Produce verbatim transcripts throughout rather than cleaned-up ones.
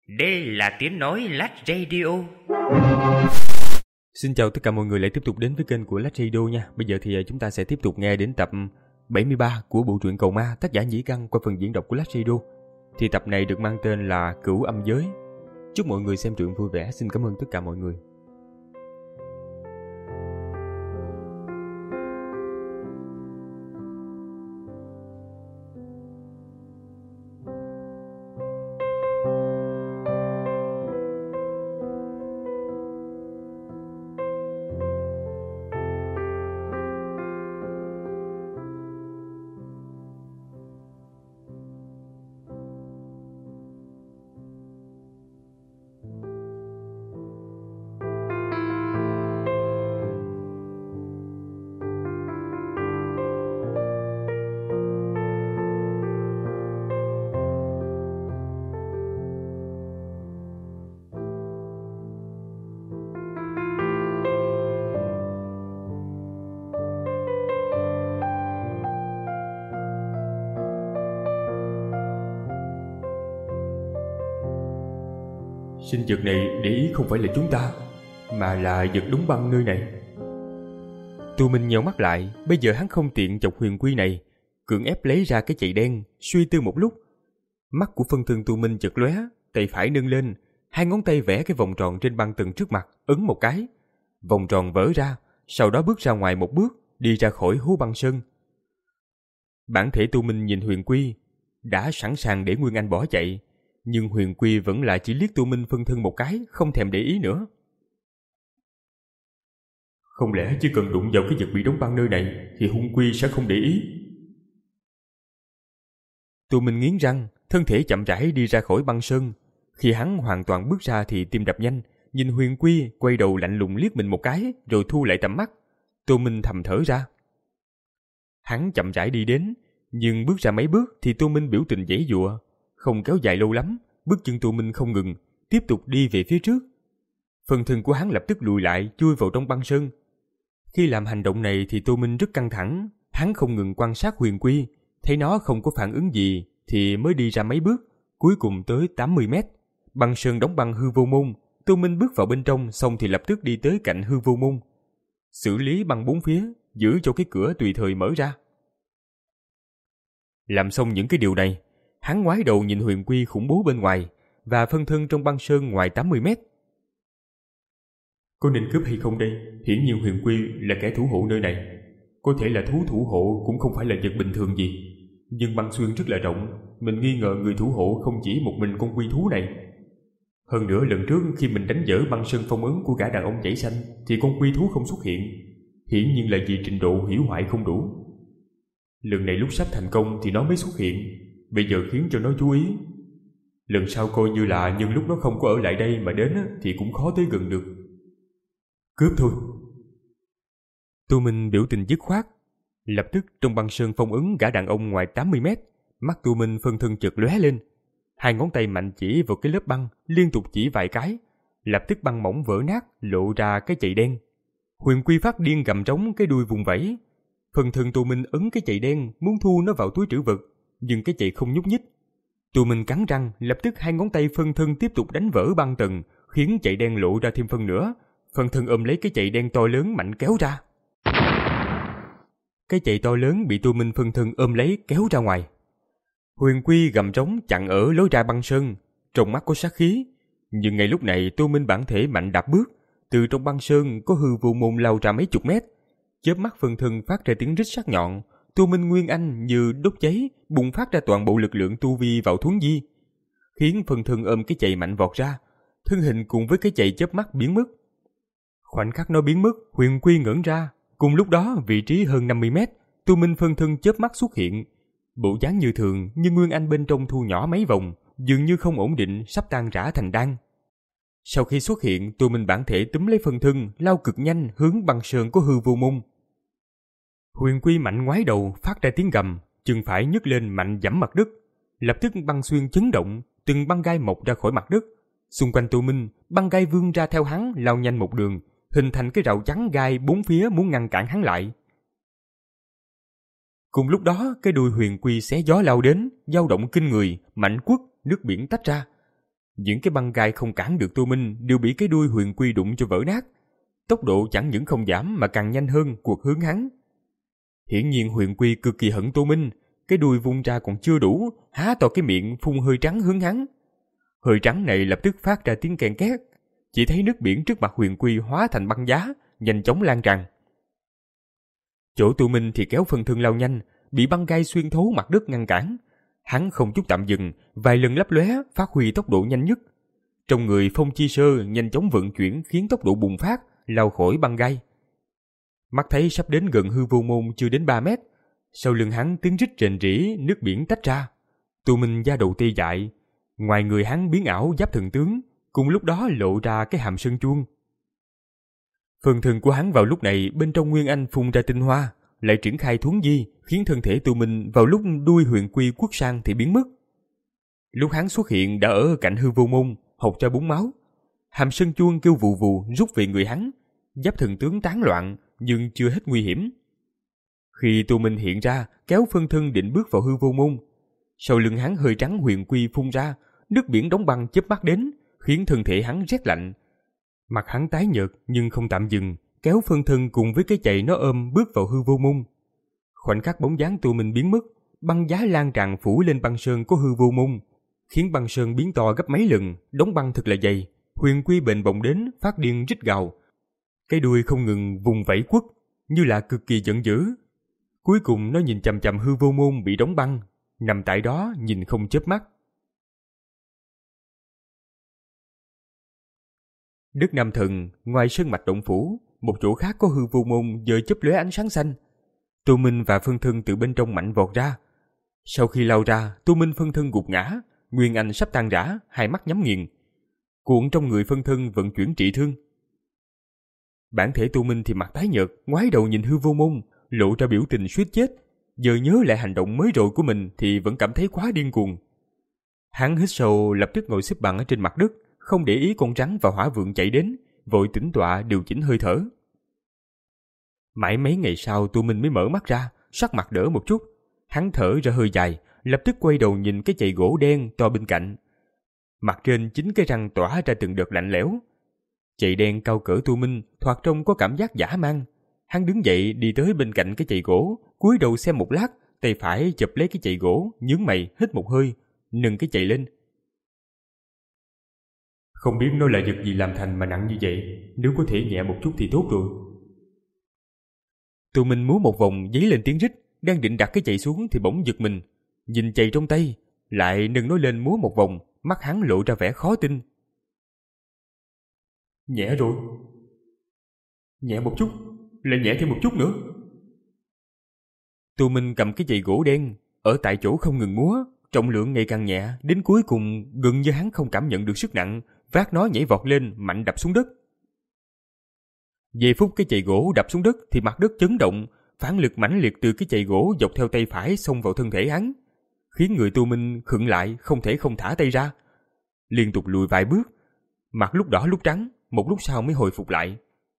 Đây là tiếng nói Lát Radio. Xin chào tất cả mọi người lại tiếp tục đến với kênh của Lát Radio nha. Bây giờ thì chúng ta sẽ tiếp tục nghe đến tập bảy mươi ba của bộ truyện Cầu Ma, tác giả Nhĩ Căn qua phần diễn đọc của Lát Radio. Thì tập này được mang tên là Cửu Âm Giới. Chúc mọi người xem truyện vui vẻ. Xin cảm ơn tất cả mọi người. Sinh vật này để ý không phải là chúng ta, mà là vật đóng băng nơi này. Tu Minh nheo mắt lại, bây giờ hắn không tiện chọc huyền quy này, cưỡng ép lấy ra cái chạy đen, suy tư một lúc. Mắt của phân thân Tu Minh chợt lóe, tay phải nâng lên, hai ngón tay vẽ cái vòng tròn trên băng tầng trước mặt, ấn một cái. Vòng tròn vỡ ra, sau đó bước ra ngoài một bước, đi ra khỏi hố băng sơn. Bản thể Tu Minh nhìn huyền quy, đã sẵn sàng để Nguyên Anh bỏ chạy. Nhưng huyền quy vẫn lại chỉ liếc Tu Minh phân thân một cái, không thèm để ý nữa. Không lẽ chỉ cần đụng vào cái vật bị đóng băng nơi này thì hung quy sẽ không để ý? Tu Minh nghiến răng, thân thể chậm rãi đi ra khỏi băng sơn. Khi hắn hoàn toàn bước ra thì tim đập nhanh, nhìn huyền quy quay đầu lạnh lùng liếc mình một cái rồi thu lại tầm mắt. Tu Minh thầm thở ra. Hắn chậm rãi đi đến, nhưng bước ra mấy bước thì Tu Minh biểu tình giãy giụa. Không kéo dài lâu lắm, bước chân Tu Minh không ngừng, tiếp tục đi về phía trước. Phần thân của hắn lập tức lùi lại, chui vào trong băng sơn. Khi làm hành động này thì Tu Minh rất căng thẳng, hắn không ngừng quan sát huyền quy, thấy nó không có phản ứng gì thì mới đi ra mấy bước, cuối cùng tới tám mươi mét. Băng sơn đóng băng hư vô môn, Tu Minh bước vào bên trong xong thì lập tức đi tới cạnh hư vô môn. Xử lý băng bốn phía, giữ cho cái cửa tùy thời mở ra. Làm xong những cái điều này, hắn ngoái đầu nhìn huyền quy khủng bố bên ngoài và phân thân trong băng sơn ngoài tám mươi mét. Có nên cướp hay không đây? Hiển nhiên huyền quy là kẻ thủ hộ nơi này. Có thể là thú thủ hộ cũng không phải là vật bình thường gì. Nhưng băng xuyên rất là rộng, mình nghi ngờ người thủ hộ không chỉ một mình con quy thú này. Hơn nữa lần trước khi mình đánh vỡ băng sơn phong ấn của gã đàn ông chảy xanh thì con quy thú không xuất hiện. Hiển nhiên là vì trình độ hủy hoại không đủ. Lần này lúc sắp thành công thì nó mới xuất hiện. Bây giờ khiến cho nó chú ý. Lần sau coi như là nhân lúc nó không có ở lại đây mà đến thì cũng khó tới gần được. Cướp thôi. Tu Minh biểu tình dứt khoát. Lập tức trong băng sơn phong ấn gã đàn ông ngoài tám mươi mét, mắt Tu Minh phân thân chợt lóe lên. Hai ngón tay mạnh chỉ vào cái lớp băng, liên tục chỉ vài cái. Lập tức băng mỏng vỡ nát, lộ ra cái chạy đen. Huyền quy phát điên gầm trống cái đuôi vùng vẫy. Phân thân Tu Minh ấn cái chạy đen, muốn thu nó vào túi trữ vật. Nhưng cái chạy không nhúc nhích. Tu Minh cắn răng, lập tức hai ngón tay phân thân tiếp tục đánh vỡ băng tầng, khiến chạy đen lộ ra thêm phân nữa. Phân thân ôm lấy cái chạy đen to lớn mạnh kéo ra. Cái chạy to lớn bị Tu Minh phân thân ôm lấy kéo ra ngoài. Huyền quy gầm trống chặn ở lối ra băng sơn, trong mắt có sát khí. Nhưng ngay lúc này Tu Minh bản thể mạnh đạp bước, từ trong băng sơn có hư vô môn lao ra mấy chục mét. Chớp mắt phân thân phát ra tiếng rít sắc nhọn. Tu Minh Nguyên Anh như đốt cháy, bùng phát ra toàn bộ lực lượng tu vi vào thuấn di, khiến phân thân ôm cái chạy mạnh vọt ra, thân hình cùng với cái chạy chớp mắt biến mất. Khoảnh khắc nó biến mất, huyền quy ngẩn ra. Cùng lúc đó, vị trí hơn năm mươi mét, Tu Minh phân thân chớp mắt xuất hiện. Bộ dáng như thường, nhưng Nguyên Anh bên trong thu nhỏ mấy vòng, dường như không ổn định, sắp tan rã thành đan. Sau khi xuất hiện, Tu Minh bản thể túm lấy phân thân, lao cực nhanh hướng băng sơn của hư vô môn. Huyền quy mạnh ngoái đầu, phát ra tiếng gầm, chân phải nhấc lên mạnh giẫm mặt đất. Lập tức băng xuyên chấn động, từng băng gai mọc ra khỏi mặt đất. Xung quanh Tu Minh, băng gai vươn ra theo hắn, lao nhanh một đường, hình thành cái rào chắn gai bốn phía muốn ngăn cản hắn lại. Cùng lúc đó, cái đuôi huyền quy xé gió lao đến, dao động kinh người, mạnh quất, nước biển tách ra. Những cái băng gai không cản được Tô Minh đều bị cái đuôi Huyền Quy đụng cho vỡ nát. Tốc độ chẳng những không giảm mà càng nhanh hơn cuộc hướng hắn. Hiển nhiên Huyền Quy cực kỳ hận Tô Minh, cái đuôi vung ra còn chưa đủ, há to cái miệng phun hơi trắng hướng hắn. Hơi trắng này lập tức phát ra tiếng kèn két, chỉ thấy nước biển trước mặt Huyền Quy hóa thành băng giá, nhanh chóng lan tràn. Chỗ Tô Minh thì kéo Phân Thân lao nhanh, bị băng gai xuyên thấu mặt đất ngăn cản. Hắn không chút tạm dừng, vài lần lấp lóe, phát huy tốc độ nhanh nhất. Trong người Phong Chi Sơ nhanh chóng vận chuyển khiến tốc độ bùng phát, lao khỏi băng gai. Mắt thấy sắp đến gần Hư Vô Môn chưa đến ba mét, sau lưng hắn tiếng rít rền rĩ, nước biển tách ra. Tô Minh da đầu tê dại, ngoài người hắn biến ảo giáp thần tướng, cùng lúc đó lộ ra cái hàm sơn chuông. Phần thân của hắn vào lúc này bên trong Nguyên Anh phun ra tinh hoa, lại triển khai thuấn di, khiến thân thể Tô Minh vào lúc đuôi Huyền Quy quất sang thì biến mất. Lúc hắn xuất hiện đã ở cạnh Hư Vô Môn, hộc ra bốn máu. Hàm sơn chuông kêu vù vù rút về người hắn, giáp thần tướng tán loạn nhưng chưa hết nguy hiểm. Khi Tô Minh hiện ra, kéo phân thân định bước vào Hư Vô Môn, sau lưng hắn hơi trắng Huyền Quy phun ra, nước biển đóng băng chớp mắt đến, khiến thân thể hắn rét lạnh. Mặt hắn tái nhợt nhưng không tạm dừng, kéo phân thân cùng với cái chạy nó ôm bước vào Hư Vô Môn. Khoảnh khắc bóng dáng Tô Minh biến mất, băng giá lan tràn phủ lên băng sơn của Hư Vô Môn, khiến băng sơn biến to gấp mấy lần, đóng băng thật là dày. Huyền Quy bền bồng đến phát điên rít gào, cái đuôi không ngừng vùng vẫy quất như là cực kỳ giận dữ. Cuối cùng nó nhìn chằm chằm Hư Vô Môn bị đóng băng, nằm tại đó nhìn không chớp mắt. Đất Nam Thần, ngoài sơn mạch động phủ, một chỗ khác có Hư Vô Môn giờ chớp lóe ánh sáng xanh. Tô Minh và phân thân từ bên trong mạnh vọt ra. Sau khi lao ra, Tô Minh phân thân gục ngã, Nguyên Anh sắp tan rã, hai mắt nhắm nghiền. Cuộn trong người phân thân vận chuyển trị thương. Bản thể Tô Minh thì mặt tái nhợt, ngoái đầu nhìn Hư Vô Môn, lộ ra biểu tình suýt chết. Giờ nhớ lại hành động mới rồi của mình thì vẫn cảm thấy quá điên cuồng. Hắn hít sâu, lập tức ngồi xếp bằng ở trên mặt đất, không để ý con rắn và hỏa vượng chạy đến, vội tĩnh tọa điều chỉnh hơi thở. Mãi mấy ngày sau Tô Minh mới mở mắt ra, sắc mặt đỡ một chút. Hắn thở ra hơi dài, lập tức quay đầu nhìn cái chày gỗ đen to bên cạnh. Mặt trên chính cái răng tỏa ra từng đợt lạnh lẽo. Chày đen cao cỡ Tô Minh thoạt trông có cảm giác dã man. Hắn đứng dậy đi tới bên cạnh cái chày gỗ, cúi đầu xem một lát, tay phải chụp lấy cái chày gỗ, nhướng mày hít một hơi, nâng cái chày lên. Không biết nó là vật gì làm thành mà nặng như vậy, nếu có thể nhẹ một chút thì tốt rồi. Tô Minh múa một vòng giấy lên tiếng rít, đang định đặt cái chày xuống thì bỗng giật mình, nhìn chày trong tay, lại nâng nó lên múa một vòng, mắt hắn lộ ra vẻ khó tin. Nhẹ rồi. Nhẹ một chút, lại nhẹ thêm một chút nữa. Tô Minh cầm cái chày gỗ đen, ở tại chỗ không ngừng múa, trọng lượng ngày càng nhẹ, đến cuối cùng gần như hắn không cảm nhận được sức nặng, vác nó nhảy vọt lên, mạnh đập xuống đất. Giây phút cái chày gỗ đập xuống đất thì mặt đất chấn động, phản lực mãnh liệt từ cái chày gỗ dọc theo tay phải xông vào thân thể hắn, khiến người Tô Minh khựng lại, không thể không thả tay ra. Liên tục lùi vài bước, mặt lúc đỏ lúc trắng, một lúc sau mới hồi phục lại.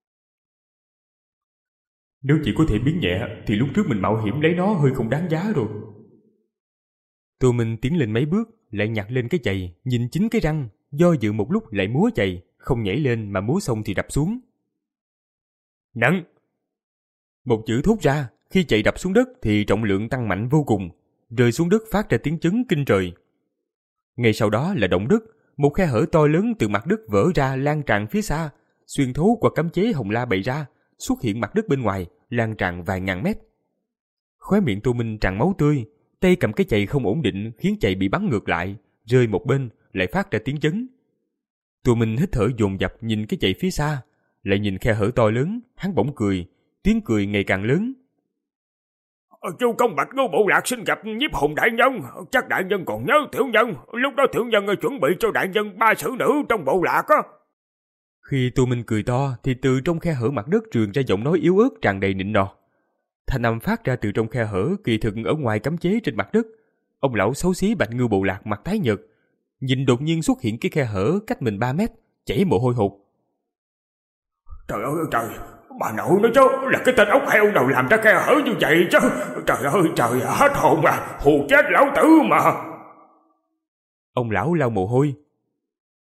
Nếu chỉ có thể biến nhẹ thì lúc trước mình mạo hiểm lấy nó hơi không đáng giá rồi. Tô Minh tiến lên mấy bước, lại nhặt lên cái chày, nhìn chính cái răng, do dự một lúc lại múa chày, không nhảy lên mà múa xong thì đập xuống. Nặng! Một chữ thốt ra, khi chày đập xuống đất thì trọng lượng tăng mạnh vô cùng, rơi xuống đất phát ra tiếng chấn kinh trời. Ngay sau đó là động đất, một khe hở to lớn từ mặt đất vỡ ra lan tràn phía xa, xuyên thấu qua cấm chế hồng la bày ra, xuất hiện mặt đất bên ngoài, lan tràn vài ngàn mét. Khóe miệng Tô Minh tràn máu tươi, tay cầm cái chày không ổn định khiến chày bị bắn ngược lại, rơi một bên, lại phát ra tiếng chấn. Tô Minh hít thở dồn dập nhìn cái chày phía xa, lại nhìn khe hở to lớn, hắn bỗng cười, tiếng cười ngày càng lớn. Chu Công Bạch Ngô Bộ Lạc xin gặp Nhiếp Hùng đại nhân, chắc đại nhân còn nhớ tiểu nhân, lúc đó tiểu nhân chuẩn bị cho đại nhân ba xử nữ trong bộ lạc á. Khi Tô Minh cười to thì từ trong khe hở mặt đất truyền ra giọng nói yếu ớt tràn đầy nịnh nọt. Thanh âm phát ra từ trong khe hở kỳ thực ở ngoài cấm chế trên mặt đất. Ông lão xấu xí Bạch Ngưu Bộ Lạc mặt tái nhợt, nhìn đột nhiên xuất hiện cái khe hở cách mình ba mét, chảy mồ hôi hột. Trời ơi trời, bà nội nói chứ, là cái tên ốc heo nào làm ra khe hở như vậy chứ. Trời ơi trời, hết hồn mà, hù chết lão tử mà. Ông lão lau mồ hôi.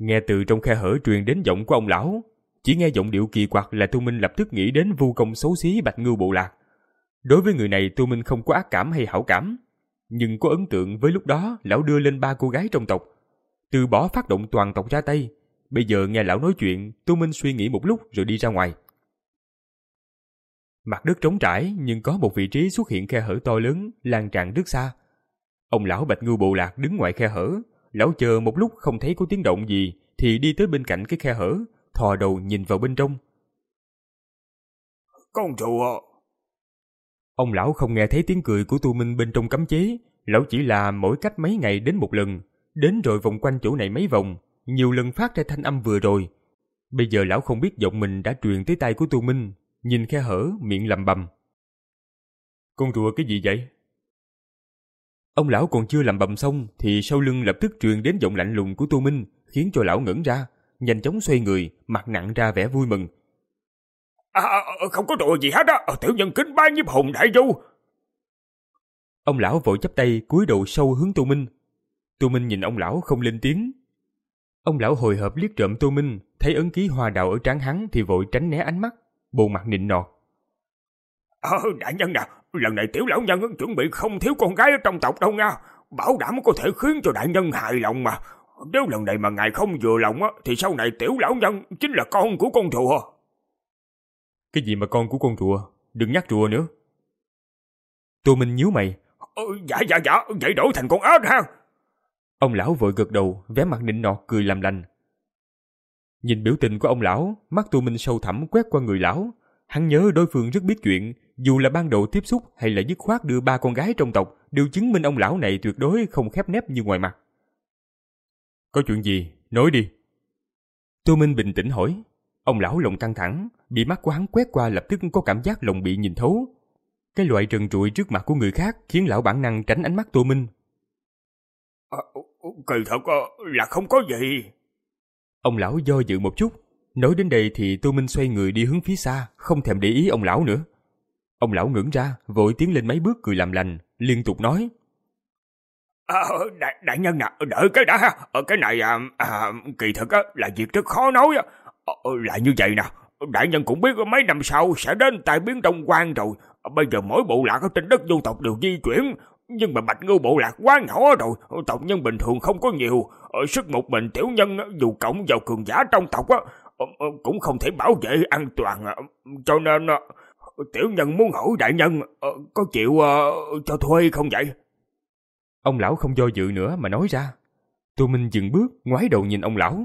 Nghe từ trong khe hở truyền đến giọng của ông lão. Chỉ nghe giọng điệu kỳ quặc là Tô Minh lập tức nghĩ đến vu công xấu xí Bạch Ngưu Bộ Lạc. Đối với người này Tô Minh không có ác cảm hay hảo cảm, nhưng có ấn tượng với lúc đó lão đưa lên ba cô gái trong tộc, từ bỏ phát động toàn tộc ra tay. Bây giờ nghe lão nói chuyện, Tô Minh suy nghĩ một lúc rồi đi ra ngoài. Mặt đất trống trải nhưng có một vị trí xuất hiện khe hở to lớn lan tràn rất xa. Ông lão Bạch Ngưu Bộ Lạc đứng ngoài khe hở. Lão chờ một lúc không thấy có tiếng động gì thì đi tới bên cạnh cái khe hở, thò đầu nhìn vào bên trong. Con rùa. Ông lão không nghe thấy tiếng cười của Tô Minh bên trong cấm chế. Lão chỉ là mỗi cách mấy ngày đến một lần, đến rồi vòng quanh chỗ này mấy vòng, nhiều lần phát ra thanh âm vừa rồi. Bây giờ lão không biết giọng mình đã truyền tới tai của Tô Minh, nhìn khe hở miệng lẩm bẩm. Con rùa cái gì vậy? Ông lão còn chưa lẩm bẩm xong thì sau lưng lập tức truyền đến giọng lạnh lùng của Tô Minh, khiến cho lão ngẩn ra, nhanh chóng xoay người, mặt nặng ra vẻ vui mừng. À, không có rùa gì hết á, tiểu nhân kính bái nhiếp hùng đại du. Ông lão vội chắp tay cúi đầu sâu hướng Tô Minh. Tô Minh nhìn ông lão không lên tiếng. Ông lão hồi hộp liếc trộm Tô Minh, thấy ấn ký hoa đào ở trán hắn thì vội tránh né ánh mắt, bộ mặt nịnh nọt. Ờ, đại nhân nè, lần này tiểu lão nhân chuẩn bị không thiếu con gái ở trong tộc đâu nha, bảo đảm có thể khiến cho đại nhân hài lòng mà. Nếu lần này mà ngài không vừa lòng á, thì sau này tiểu lão nhân chính là con của con rùa. Cái gì mà con của con rùa? Đừng nhắc rùa nữa. Tô Minh nhíu mày. Ờ, dạ dạ dạ, vậy đổi thành con ếch ha. Ông lão vội gật đầu, vẻ mặt nịnh nọt cười làm lành. Nhìn biểu tình của ông lão, mắt Tô Minh sâu thẳm quét qua người lão. Hắn nhớ đối phương rất biết chuyện, dù là ban đầu tiếp xúc hay là dứt khoát đưa ba con gái trong tộc, đều chứng minh ông lão này tuyệt đối không khép nép như ngoài mặt. Có chuyện gì? Nói đi. Tô Minh bình tĩnh hỏi. Ông lão lòng căng thẳng, bị mắt của hắn quét qua lập tức có cảm giác lòng bị nhìn thấu. Cái loại trần trụi trước mặt của người khác khiến lão bản năng tránh ánh mắt Tô Minh. À, kỳ thật là không có gì. Ông lão do dự một chút. Nói đến đây thì Tô Minh xoay người đi hướng phía xa, không thèm để ý ông lão nữa. Ông lão ngẩng ra, vội tiến lên mấy bước cười làm lành, liên tục nói. À, đại, đại nhân nè, đợi cái đã ha. Cái này à, à, kỳ thực á, là việc rất khó nói. À, là như vậy nè, đại nhân cũng biết mấy năm sau sẽ đến tai biến Đông Quan rồi. Bây giờ mỗi bộ lạc ở trên đất vô tộc đều di chuyển, nhưng mà Bạch Ngưu Bộ Lạc quá nhỏ rồi, tộc nhân bình thường không có nhiều. Sức một mình tiểu nhân dù cộng vào cường giả trong tộc á, cũng không thể bảo vệ an toàn. Cho nên tiểu nhân muốn hỏi đại nhân có chịu uh, cho thuê không vậy? Ông lão không do dự nữa mà nói ra. Tô Minh dừng bước, ngoái đầu nhìn ông lão.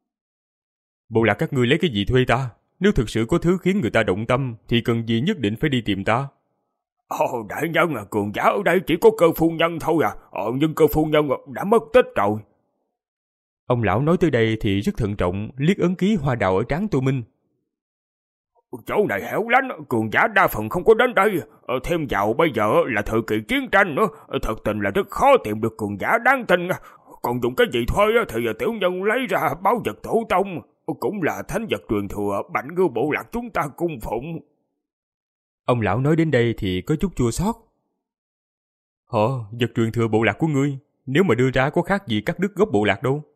Bộ lạc các ngươi lấy cái gì thuê ta? Nếu thực sự có thứ khiến người ta động tâm thì cần gì nhất định phải đi tìm ta? Ồ, đại nhân, cường giả ở đây chỉ có Cơ phu nhân thôi à, ờ, nhưng Cơ phu nhân đã mất tích rồi. Ông lão nói tới đây thì rất thận trọng, liếc ấn ký hoa đào ở trán Tô Minh. Chỗ này hẻo lánh, cường giả đa phần không có đến đây, ờ, thêm vào bây giờ là thời kỳ chiến tranh nữa, thật tình là rất khó tìm được cường giả đáng tin. Còn dùng cái gì thôi thì tiểu nhân lấy ra báu vật tổ tông, cũng là thánh vật truyền thừa Bạch Ngưu Bộ Lạc chúng ta cung phụng. Ông lão nói đến đây thì có chút chua xót. Hả, vật truyền thừa bộ lạc của ngươi, nếu mà đưa ra có khác gì cắt đứt gốc bộ lạc đâu.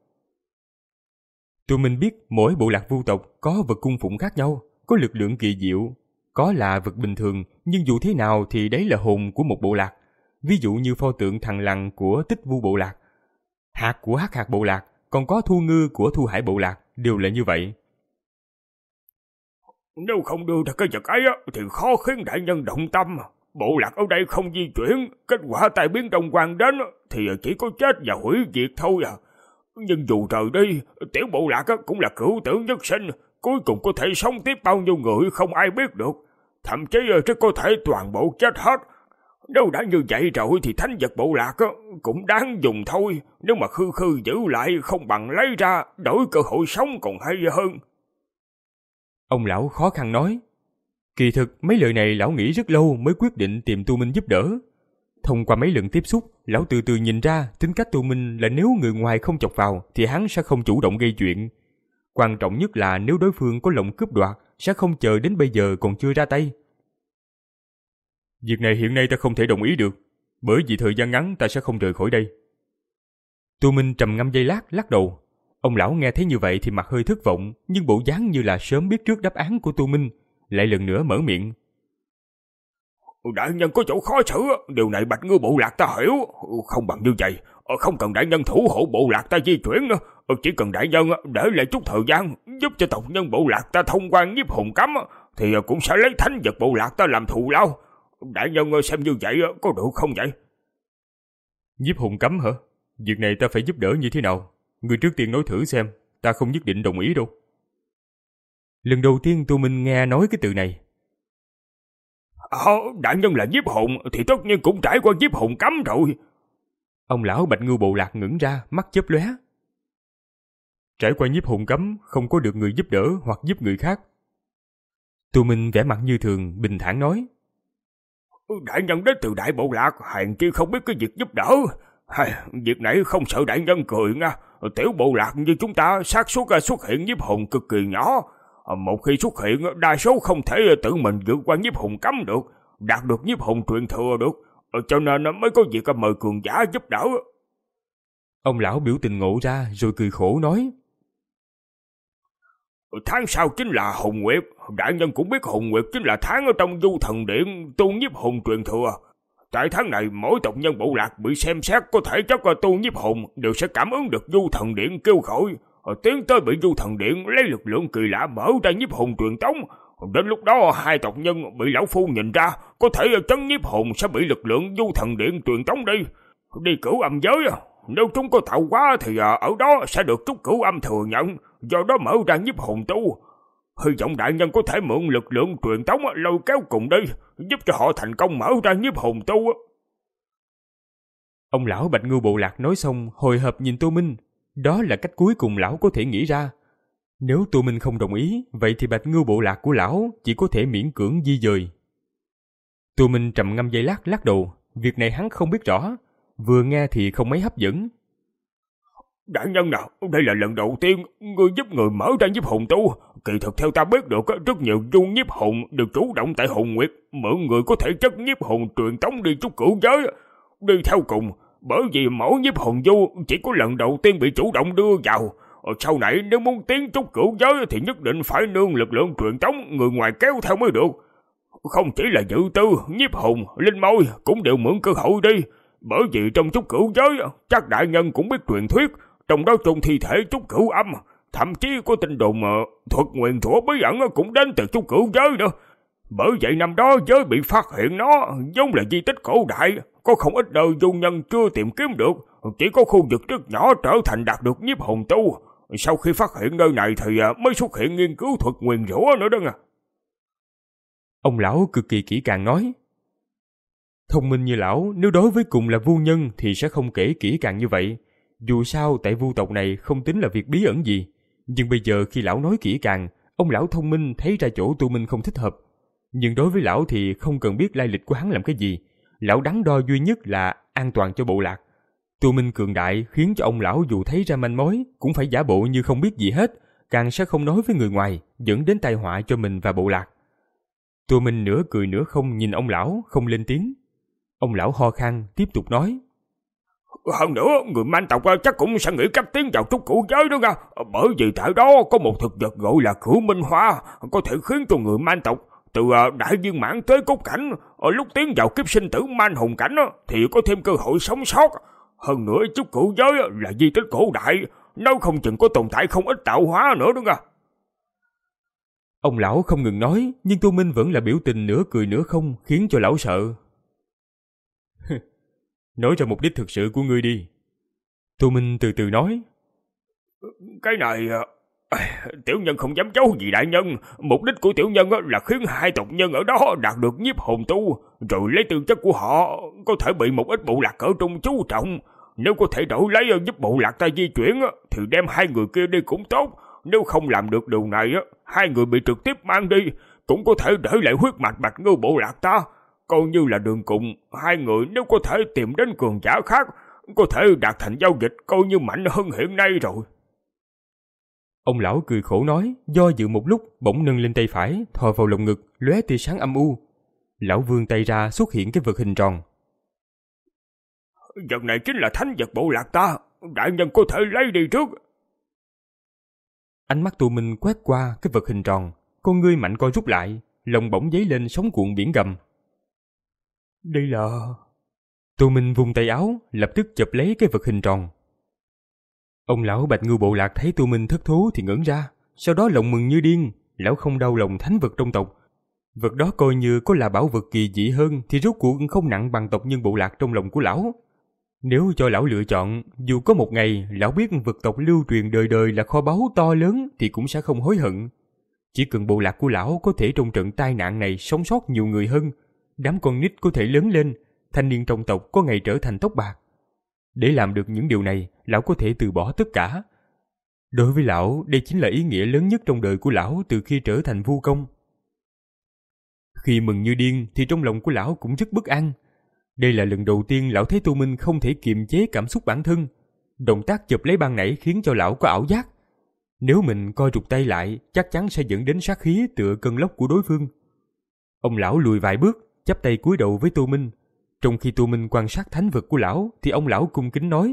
Tụi mình biết mỗi bộ lạc vu tộc có vật cung phụng khác nhau, có lực lượng kỳ diệu, có là vật bình thường, nhưng dù thế nào thì đấy là hồn của một bộ lạc. Ví dụ như pho tượng thằng lằn của Tích Vu Bộ Lạc, hạt của Hắc Hạt Bộ Lạc, còn có Thu Ngư của Thu Hải Bộ Lạc, đều là như vậy. Nếu không đưa ra cái vật ấy thì khó khiến đại nhân động tâm. Bộ lạc ở đây không di chuyển, kết quả tai biến Đông Quan đến thì chỉ có chết và hủy diệt thôi à. Nhưng dù rời đi, tiểu bộ lạc cũng là cửu tử nhất sinh, cuối cùng có thể sống tiếp bao nhiêu người không ai biết được. Thậm chí rất có thể toàn bộ chết hết. Nếu đã như vậy rồi thì thánh vật bộ lạc cũng đáng dùng thôi. Nếu mà khư khư giữ lại không bằng lấy ra, đổi cơ hội sống còn hay hơn. Ông lão khó khăn nói. Kỳ thực mấy lời này lão nghĩ rất lâu mới quyết định tìm Tô Minh giúp đỡ. Thông qua mấy lần tiếp xúc, lão từ từ nhìn ra tính cách Tô Minh là nếu người ngoài không chọc vào thì hắn sẽ không chủ động gây chuyện. Quan trọng nhất là nếu đối phương có lòng cướp đoạt sẽ không chờ đến bây giờ còn chưa ra tay. Việc này hiện nay ta không thể đồng ý được, bởi vì thời gian ngắn ta sẽ không rời khỏi đây. Tô Minh trầm ngâm giây lát lắc đầu. Ông lão nghe thấy như vậy thì mặt hơi thất vọng, nhưng bộ dáng như là sớm biết trước đáp án của Tô Minh, lại lần nữa mở miệng. Đại nhân có chỗ khó xử, điều này Bạch Ngư bộ lạc ta hiểu, không bằng như vậy, không cần đại nhân thủ hộ bộ lạc ta di chuyển nữa, chỉ cần đại nhân để lại chút thời gian giúp cho tộc nhân bộ lạc ta thông quan nhiếp hồn cấm thì cũng sẽ lấy thánh vật bộ lạc ta làm thù lao. Đại nhân xem như vậy có được không vậy? Nhiếp hồn cấm hả? Việc này ta phải giúp đỡ như thế nào? Người trước tiên nói thử xem, ta không nhất định đồng ý đâu. Lần đầu tiên Tô Minh nghe nói cái từ này. Ờ, đại nhân là nhiếp hồn thì tất nhiên cũng trải qua nhiếp hồn cấm rồi. Ông lão Bạch Ngưu bộ lạc ngẩng ra, mắt chớp lóe. Trải qua nhiếp hồn cấm, không có được người giúp đỡ hoặc giúp người khác. Tô Minh vẻ mặt như thường, bình thản nói. Đại nhân đến từ đại bộ lạc, hèn chi không biết cái việc giúp đỡ. Hay, việc này không sợ đại nhân cười nha. Tiểu bộ lạc như chúng ta xác suất xuất hiện nhiếp hồn cực kỳ nhỏ. Một khi xuất hiện, đa số không thể tự mình vượt qua nhiếp hồn cấm được, đạt được nhiếp hồn truyền thừa được, cho nên mới có việc mời cường giả giúp đỡ. Ông lão biểu tình ngộ ra rồi cười khổ nói. Tháng sau chính là Hồng Nguyệt, đại nhân cũng biết Hồng Nguyệt chính là tháng ở trong Du Thần Điện tu nhiếp hồn truyền thừa. Tại tháng này mỗi tộc nhân bộ lạc bị xem xét có thể chất tu nhiếp hồn đều sẽ cảm ứng được Du Thần Điện kêu gọi, tiến tới bị Du Thần Điện lấy lực lượng kỳ lạ mở ra nhiếp hồn truyền tống. Đến lúc đó hai tộc nhân bị lão phu nhìn ra có thể chấn nhiếp hồn sẽ bị lực lượng Du Thần Điện truyền tống đi. Đi cửu âm giới, nếu chúng có tạo quá thì ở đó sẽ được trúc cửu âm thừa nhận, do đó mở ra nhiếp hồn tu. Hy vọng đại nhân có thể mượn lực lượng truyền tống lôi kéo cùng đi, giúp cho họ thành công mở ra nhiếp hồn tu. Ông lão Bạch Ngưu bộ lạc nói xong hồi hộp nhìn Tô Minh. Đó là cách cuối cùng lão có thể nghĩ ra. Nếu Tô Minh không đồng ý, vậy thì Bạch Ngưu bộ lạc của lão chỉ có thể miễn cưỡng di dời. Tô Minh trầm ngâm giây lát lắc đầu, việc này hắn không biết rõ, vừa nghe thì không mấy hấp dẫn. Đại nhân nào, đây là lần đầu tiên người giúp người mở ra nhiếp hồn tu. Kỳ thực theo ta biết được, rất nhiều du nhiếp hồn đều chủ động tại Hồn Nguyệt mượn người có thể chất nhiếp hồn truyền tống đi trúc cửu giới. Đi theo cùng, bởi vì mỗi nhiếp hồn du chỉ có lần đầu tiên bị chủ động đưa vào. Sau này nếu muốn tiến trúc cửu giới thì nhất định phải nương lực lượng truyền tống người ngoài kéo theo mới được. Không chỉ là dự tư, nhiếp hồn, linh môi cũng đều mượn cơ hội đi. Bởi vì trong trúc cửu giới, chắc đại nhân cũng biết truyền thuyết, trong đó trùng thi thể trúc cửu âm, thậm chí có tin đồn thuật nguyền rủa bí ẩn cũng đến từ trúc cửu giới nữa. Bởi vậy năm đó giới bị phát hiện nó giống là di tích cổ đại, có không ít nơi du nhân chưa tìm kiếm được, chỉ có khu vực rất nhỏ trở thành đạt được nhiếp hồn tu. Sau khi phát hiện nơi này thì mới xuất hiện nghiên cứu thuật nguyền rủa nữa đó nha. Ông lão cực kỳ kỹ càng nói. Thông minh như lão, nếu đối với cùng là vu nhân thì sẽ không kể kỹ càng như vậy. Dù sao tại vu tộc này không tính là việc bí ẩn gì. Nhưng bây giờ khi lão nói kỹ càng, ông lão thông minh thấy ra chỗ Tô Minh không thích hợp. Nhưng đối với lão thì không cần biết lai lịch của hắn làm cái gì. Lão đắn đo duy nhất là an toàn cho bộ lạc. Tô Minh cường đại khiến cho ông lão dù thấy ra manh mối cũng phải giả bộ như không biết gì hết, càng sẽ không nói với người ngoài, dẫn đến tai họa cho mình và bộ lạc. Tô Minh nửa cười nửa không nhìn ông lão, không lên tiếng. Ông lão ho khan tiếp tục nói. Hơn nữa, người Man tộc chắc cũng sẽ nghĩ cách tiến vào trúc cửu giới đó nha. Bởi vì tại đó có một thực vật gọi là cửu minh hoa, có thể khiến cho người Man tộc từ đại viên mãn tới cốt cảnh, lúc tiến vào kiếp sinh tử man hồn cảnh thì có thêm cơ hội sống sót. Hơn nữa trúc cửu giới là di tích cổ đại, nếu không chừng có tồn tại không ít tạo hóa nữa đó nha. Ông lão không ngừng nói, nhưng Tô Minh vẫn là biểu tình nửa cười nửa không, khiến cho lão sợ. Nói ra mục đích thực sự của ngươi đi. Tô Minh từ từ nói. Cái này tiểu nhân không dám giấu gì đại nhân. Mục đích của tiểu nhân là khiến hai tộc nhân ở đó đạt được nhiếp hồn tu, rồi lấy tư chất của họ có thể bị một ít bộ lạc cỡ trung chú trọng. Nếu có thể đổi lấy giúp bộ lạc ta di chuyển thì đem hai người kia đi cũng tốt. Nếu không làm được điều này, hai người bị trực tiếp mang đi, cũng có thể để lại huyết mạch Bạch Ngưu bộ lạc ta. Coi như là đường cùng, hai người nếu có thể tìm đến cường giả khác, có thể đạt thành giao dịch coi như mạnh hơn hiện nay rồi. Ông lão cười khổ nói, do dự một lúc, bỗng nâng lên tay phải, thò vào lồng ngực, lóe tia sáng âm u. Lão vươn tay ra xuất hiện cái vật hình tròn. Vật này chính là thánh vật bộ lạc ta, đại nhân có thể lấy đi trước. Ánh mắt Tô Minh quét qua cái vật hình tròn, con ngươi mạnh co rút lại, lòng bỗng dấy lên sóng cuộn biển gầm. Đây là... Tô Minh vung tay áo, lập tức chụp lấy cái vật hình tròn. Ông lão Bạch Ngưu Bộ Lạc thấy Tô Minh thất thố thì ngẩn ra, sau đó lòng mừng như điên. Lão không đau lòng thánh vật trong tộc. Vật đó coi như có là bảo vật kỳ dị hơn thì rốt cuộc không nặng bằng tộc nhân bộ lạc trong lòng của lão. Nếu cho lão lựa chọn, dù có một ngày lão biết vật tộc lưu truyền đời đời là kho báu to lớn thì cũng sẽ không hối hận. Chỉ cần bộ lạc của lão có thể trong trận tai nạn này sống sót nhiều người hơn, đám con nít có thể lớn lên, thanh niên trong tộc có ngày trở thành tóc bạc. Để làm được những điều này, lão có thể từ bỏ tất cả. Đối với lão, đây chính là ý nghĩa lớn nhất trong đời của lão từ khi trở thành vu công. Khi mừng như điên thì trong lòng của lão cũng rất bất an. Đây là lần đầu tiên lão thấy Tô Minh không thể kiềm chế cảm xúc bản thân. Động tác chụp lấy ban nãy khiến cho lão có ảo giác. Nếu mình coi rụt tay lại, chắc chắn sẽ dẫn đến sát khí tựa cơn lốc của đối phương. Ông lão lùi vài bước, chắp tay cúi đầu với Tô Minh. Trong khi Tô Minh quan sát thánh vật của lão thì ông lão cung kính nói: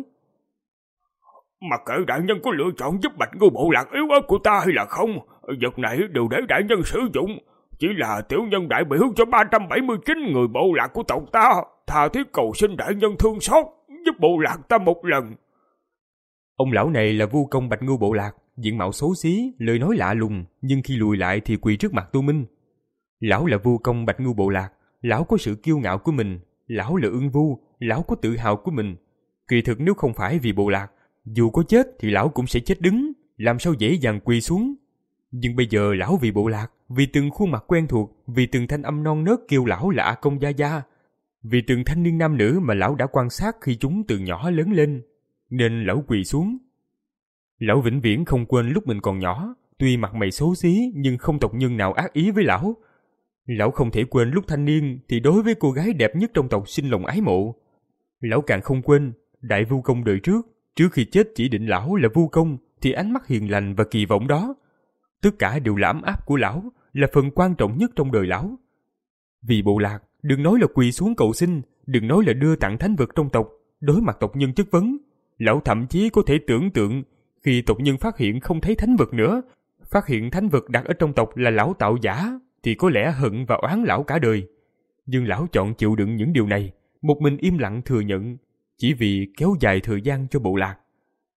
Mặc kệ đại nhân có lựa chọn giúp Bạch Ngưu Bộ Lạc yếu ớt của ta hay là không, vật này đều để đại nhân sử dụng. Chỉ là tiểu nhân đại biểu cho ba trăm bảy mươi chín người bộ lạc của tộc ta, tha thiết cầu xin đại nhân thương xót, giúp bộ lạc ta một lần. Ông lão này là vu công Bạch Ngưu Bộ Lạc, diện mạo xấu xí, lời nói lạ lùng, nhưng khi lùi lại thì quỳ trước mặt Tô Minh. Lão là vu công Bạch Ngưu Bộ Lạc, lão có sự kiêu ngạo của mình, lão là ưng vu, lão có tự hào của mình. Kỳ thực nếu không phải vì bộ lạc, dù có chết thì lão cũng sẽ chết đứng, làm sao dễ dàng quỳ xuống. Nhưng bây giờ lão vì bộ lạc, vì từng khuôn mặt quen thuộc, vì từng thanh âm non nớt kêu lão là A Công Gia Gia, vì từng thanh niên nam nữ mà lão đã quan sát khi chúng từ nhỏ lớn lên, nên lão quỳ xuống. Lão vĩnh viễn không quên lúc mình còn nhỏ, tuy mặt mày xấu xí nhưng không tộc nhân nào ác ý với lão. Lão không thể quên lúc thanh niên thì đối với cô gái đẹp nhất trong tộc sinh lòng ái mộ. Lão càng không quên đại vu công đời trước, trước khi chết chỉ định lão là vu công thì ánh mắt hiền lành và kỳ vọng đó, tất cả đều là ấm áp của lão, là phần quan trọng nhất trong đời lão. Vì bộ lạc, đừng nói là quỳ xuống cầu xin, đừng nói là đưa tặng thánh vật trong tộc, đối mặt tộc nhân chất vấn, lão thậm chí có thể tưởng tượng khi tộc nhân phát hiện không thấy thánh vật nữa, phát hiện thánh vật đặt ở trong tộc là lão tạo giả, thì có lẽ hận và oán lão cả đời. Nhưng lão chọn chịu đựng những điều này, một mình im lặng thừa nhận, chỉ vì kéo dài thời gian cho bộ lạc.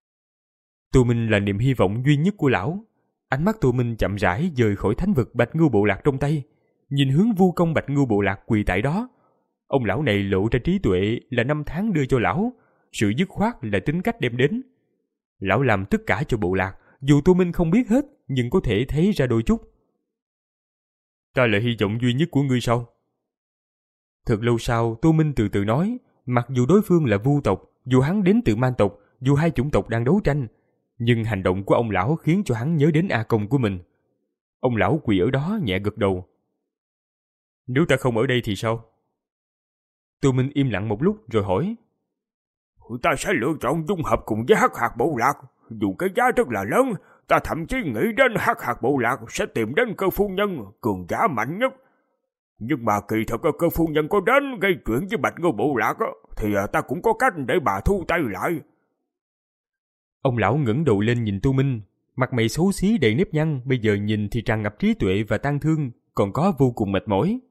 Tô Minh là niềm hy vọng duy nhất của lão. Ánh mắt Tô Minh chậm rãi dời khỏi thánh vật Bạch Ngưu Bộ Lạc trong tay, nhìn hướng vu công Bạch Ngưu Bộ Lạc quỳ tại đó. Ông lão này lộ ra trí tuệ là năm tháng đưa cho lão, sự dứt khoát là tính cách đem đến. Lão làm tất cả cho bộ lạc, dù Tô Minh không biết hết, nhưng có thể thấy ra đôi chút. Ta là hy vọng duy nhất của ngươi sao? Thật lâu sau, Tô Minh từ từ nói, mặc dù đối phương là vu tộc, dù hắn đến từ man tộc, dù hai chủng tộc đang đấu tranh, nhưng hành động của ông lão khiến cho hắn nhớ đến A Công của mình. Ông lão quỳ ở đó nhẹ gật đầu. Nếu ta không ở đây thì sao? Tô Minh im lặng một lúc rồi hỏi. Ta sẽ lựa chọn dung hợp cùng với Hắc Hạt Bộ Lạc. Dù cái giá rất là lớn, ta thậm chí nghĩ đến Hắc Hạt Bộ Lạc sẽ tìm đến Cơ Phu Nhân, cường giả mạnh nhất. Nhưng mà kỳ thật Cơ Phu Nhân có đến gây chuyện với Bạch Ngưu Bộ Lạc thì ta cũng có cách để bà thu tay lại. Ông lão ngẩng đầu lên nhìn Tô Minh, mặt mày xấu xí đầy nếp nhăn, bây giờ nhìn thì tràn ngập trí tuệ và tang thương, còn có vô cùng mệt mỏi.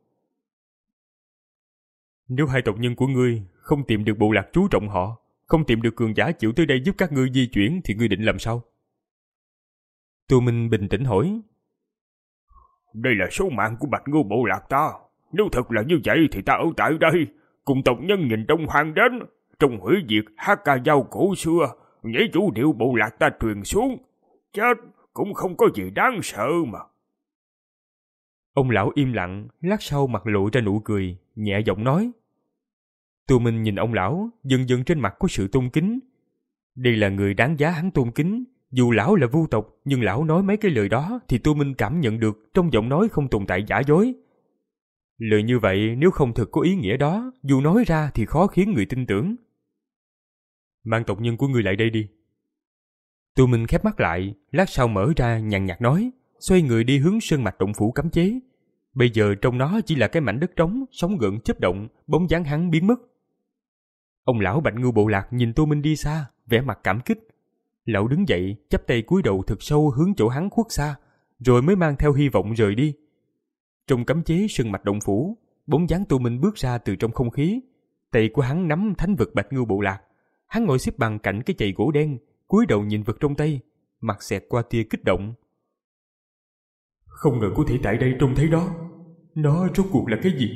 Nếu hai tộc nhân của ngươi không tìm được bộ lạc chú trọng họ, không tìm được cường giả chịu tới đây giúp các ngươi di chuyển thì ngươi định làm sao? Tô Minh bình tĩnh hỏi. Đây là số mạng của Bạch Ngưu Bộ Lạc ta. Nếu thật là như vậy thì ta ở tại đây, cùng tộc nhân nhìn Đông Hoang đến, trong hủy diệt hát ca dao cổ xưa, nhảy vũ điệu bộ lạc ta truyền xuống. Chết cũng không có gì đáng sợ mà. Ông lão im lặng, lát sau mặt lộ ra nụ cười, nhẹ giọng nói. Tô Minh nhìn ông lão, dần dần trên mặt có sự tôn kính. Đây là người đáng giá hắn tôn kính. Dù lão là vu tộc, nhưng lão nói mấy cái lời đó thì Tô Minh cảm nhận được trong giọng nói không tồn tại giả dối. Lời như vậy nếu không thực có ý nghĩa đó, dù nói ra thì khó khiến người tin tưởng. Mang tộc nhân của ngươi lại đây đi. Tô Minh khép mắt lại, lát sau mở ra nhàn nhạt nói, xoay người đi hướng sơn mạch động phủ cấm chế. Bây giờ trong nó chỉ là cái mảnh đất trống, sóng gợn chớp động, bóng dáng hắn biến mất. Ông lão Bạch Ngưu Bộ Lạc nhìn Tô Minh đi xa, vẻ mặt cảm kích. Lão đứng dậy, chắp tay cúi đầu thật sâu hướng chỗ hắn khuất xa, rồi mới mang theo hy vọng rời đi. Trong cấm chế sơn mạch động phủ, bóng dáng Tô Minh bước ra từ trong không khí. Tay của hắn nắm thánh vật Bạch Ngưu Bộ Lạc. Hắn ngồi xếp bằng cạnh cái chày gỗ đen, cúi đầu nhìn vật trong tay, mặt xẹt qua tia kích động. Không ngờ có thể tại đây trông thấy đó. Nó rốt cuộc là cái gì?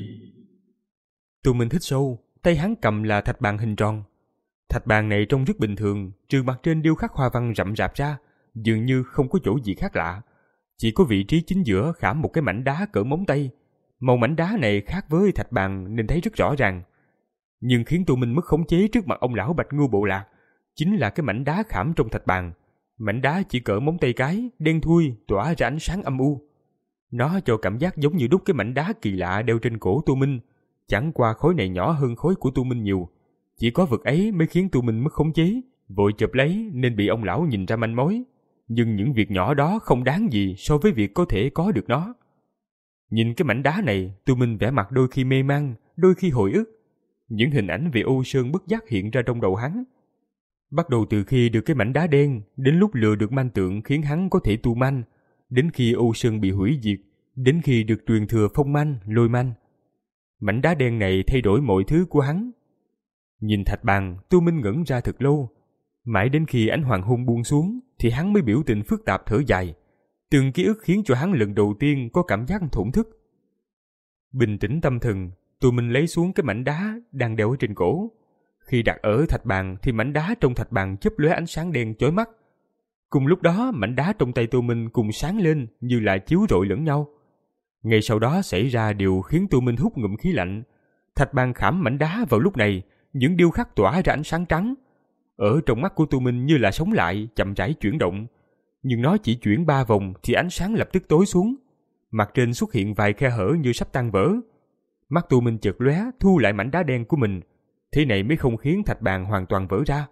Tô Minh hít sâu, tay hắn cầm là thạch bàn hình tròn. Thạch bàn này trông rất bình thường, trừ mặt trên điêu khắc hoa văn rậm rạp ra, dường như không có chỗ gì khác lạ. Chỉ có vị trí chính giữa khảm một cái mảnh đá cỡ móng tay. Màu mảnh đá này khác với thạch bàn nên thấy rất rõ ràng. Nhưng khiến Tô Minh mất khống chế trước mặt ông lão Bạch Ngưu Bộ Lạc chính là cái mảnh đá khảm trong thạch bàn. Mảnh đá chỉ cỡ móng tay cái, đen thui, tỏa ra ánh sáng âm u. Nó cho cảm giác giống như đúc cái mảnh đá kỳ lạ đeo trên cổ Tô Minh. Chẳng qua khối này nhỏ hơn khối của Tô Minh nhiều. Chỉ có vật ấy mới khiến Tô Minh mất khống chế, vội chụp lấy nên bị ông lão nhìn ra manh mối. Nhưng những việc nhỏ đó không đáng gì so với việc có thể có được nó. Nhìn cái mảnh đá này, Tô Minh vẻ mặt đôi khi mê man, đôi khi hồi ức. Những hình ảnh về Ô Sơn bất giác hiện ra trong đầu hắn. Bắt đầu từ khi được cái mảnh đá đen, đến lúc lừa được manh tượng khiến hắn có thể tu manh, đến khi Ô Sơn bị hủy diệt, đến khi được truyền thừa phong manh, lôi manh. Mảnh đá đen này thay đổi mọi thứ của hắn. Nhìn thạch bàn, Tô Minh ngẩn ra thật lâu. Mãi đến khi ánh hoàng hôn buông xuống thì hắn mới biểu tình phức tạp thở dài. Từng ký ức khiến cho hắn lần đầu tiên có cảm giác thổn thức. Bình tĩnh tâm thần, Tô Minh lấy xuống cái mảnh đá đang đeo ở trên cổ. Khi đặt ở thạch bàn thì mảnh đá trong thạch bàn chớp lóe ánh sáng đen chói mắt. Cùng lúc đó mảnh đá trong tay Tô Minh cùng sáng lên như là chiếu rọi lẫn nhau. Ngay sau đó xảy ra điều khiến Tô Minh hút ngụm khí lạnh. Thạch bàn khảm mảnh đá vào lúc này, những điêu khắc tỏa ra ánh sáng trắng. Ở trong mắt của Tô Minh như là sống lại, chậm rãi chuyển động. Nhưng nó chỉ chuyển ba vòng thì ánh sáng lập tức tối xuống. Mặt trên xuất hiện vài khe hở như sắp tan vỡ. Mắt Tô Minh chợt lóe, thu lại mảnh đá đen của mình. Thế này mới không khiến thạch bàn hoàn toàn vỡ ra.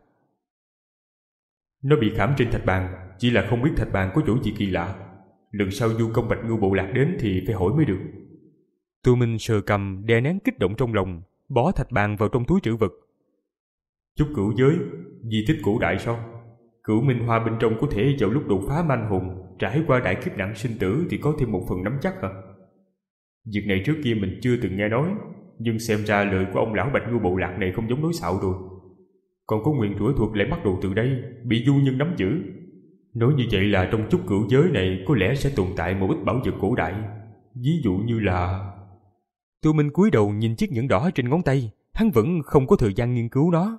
Nó bị khảm trên thạch bàn, chỉ là không biết thạch bàn có chỗ gì kỳ lạ. Lần sau du công Bạch Ngưu Bộ Lạc đến thì phải hỏi mới được. Tô Minh sờ cầm, đè nén kích động trong lòng, bỏ thạch bàn vào trong túi trữ vật. Chúc cửu giới, di tích cổ đại sao? Cửu Minh Hoa bên trong có thể vào lúc đột phá manh hồn, trải qua đại kiếp nạn sinh tử thì có thêm một phần nắm chắc hả? Việc này trước kia mình chưa từng nghe nói, nhưng xem ra lời của ông lão Bạch Ngưu Bộ Lạc này không giống nói xạo rồi. Còn có nguyền rủa thuật lại bắt đầu từ đây, bị du nhân nắm giữ. Nói như vậy là trong chúc cửu giới này có lẽ sẽ tồn tại một ít bảo vật cổ đại. Ví dụ như là... Tô Minh cúi đầu nhìn chiếc nhẫn đỏ trên ngón tay, hắn vẫn không có thời gian nghiên cứu nó.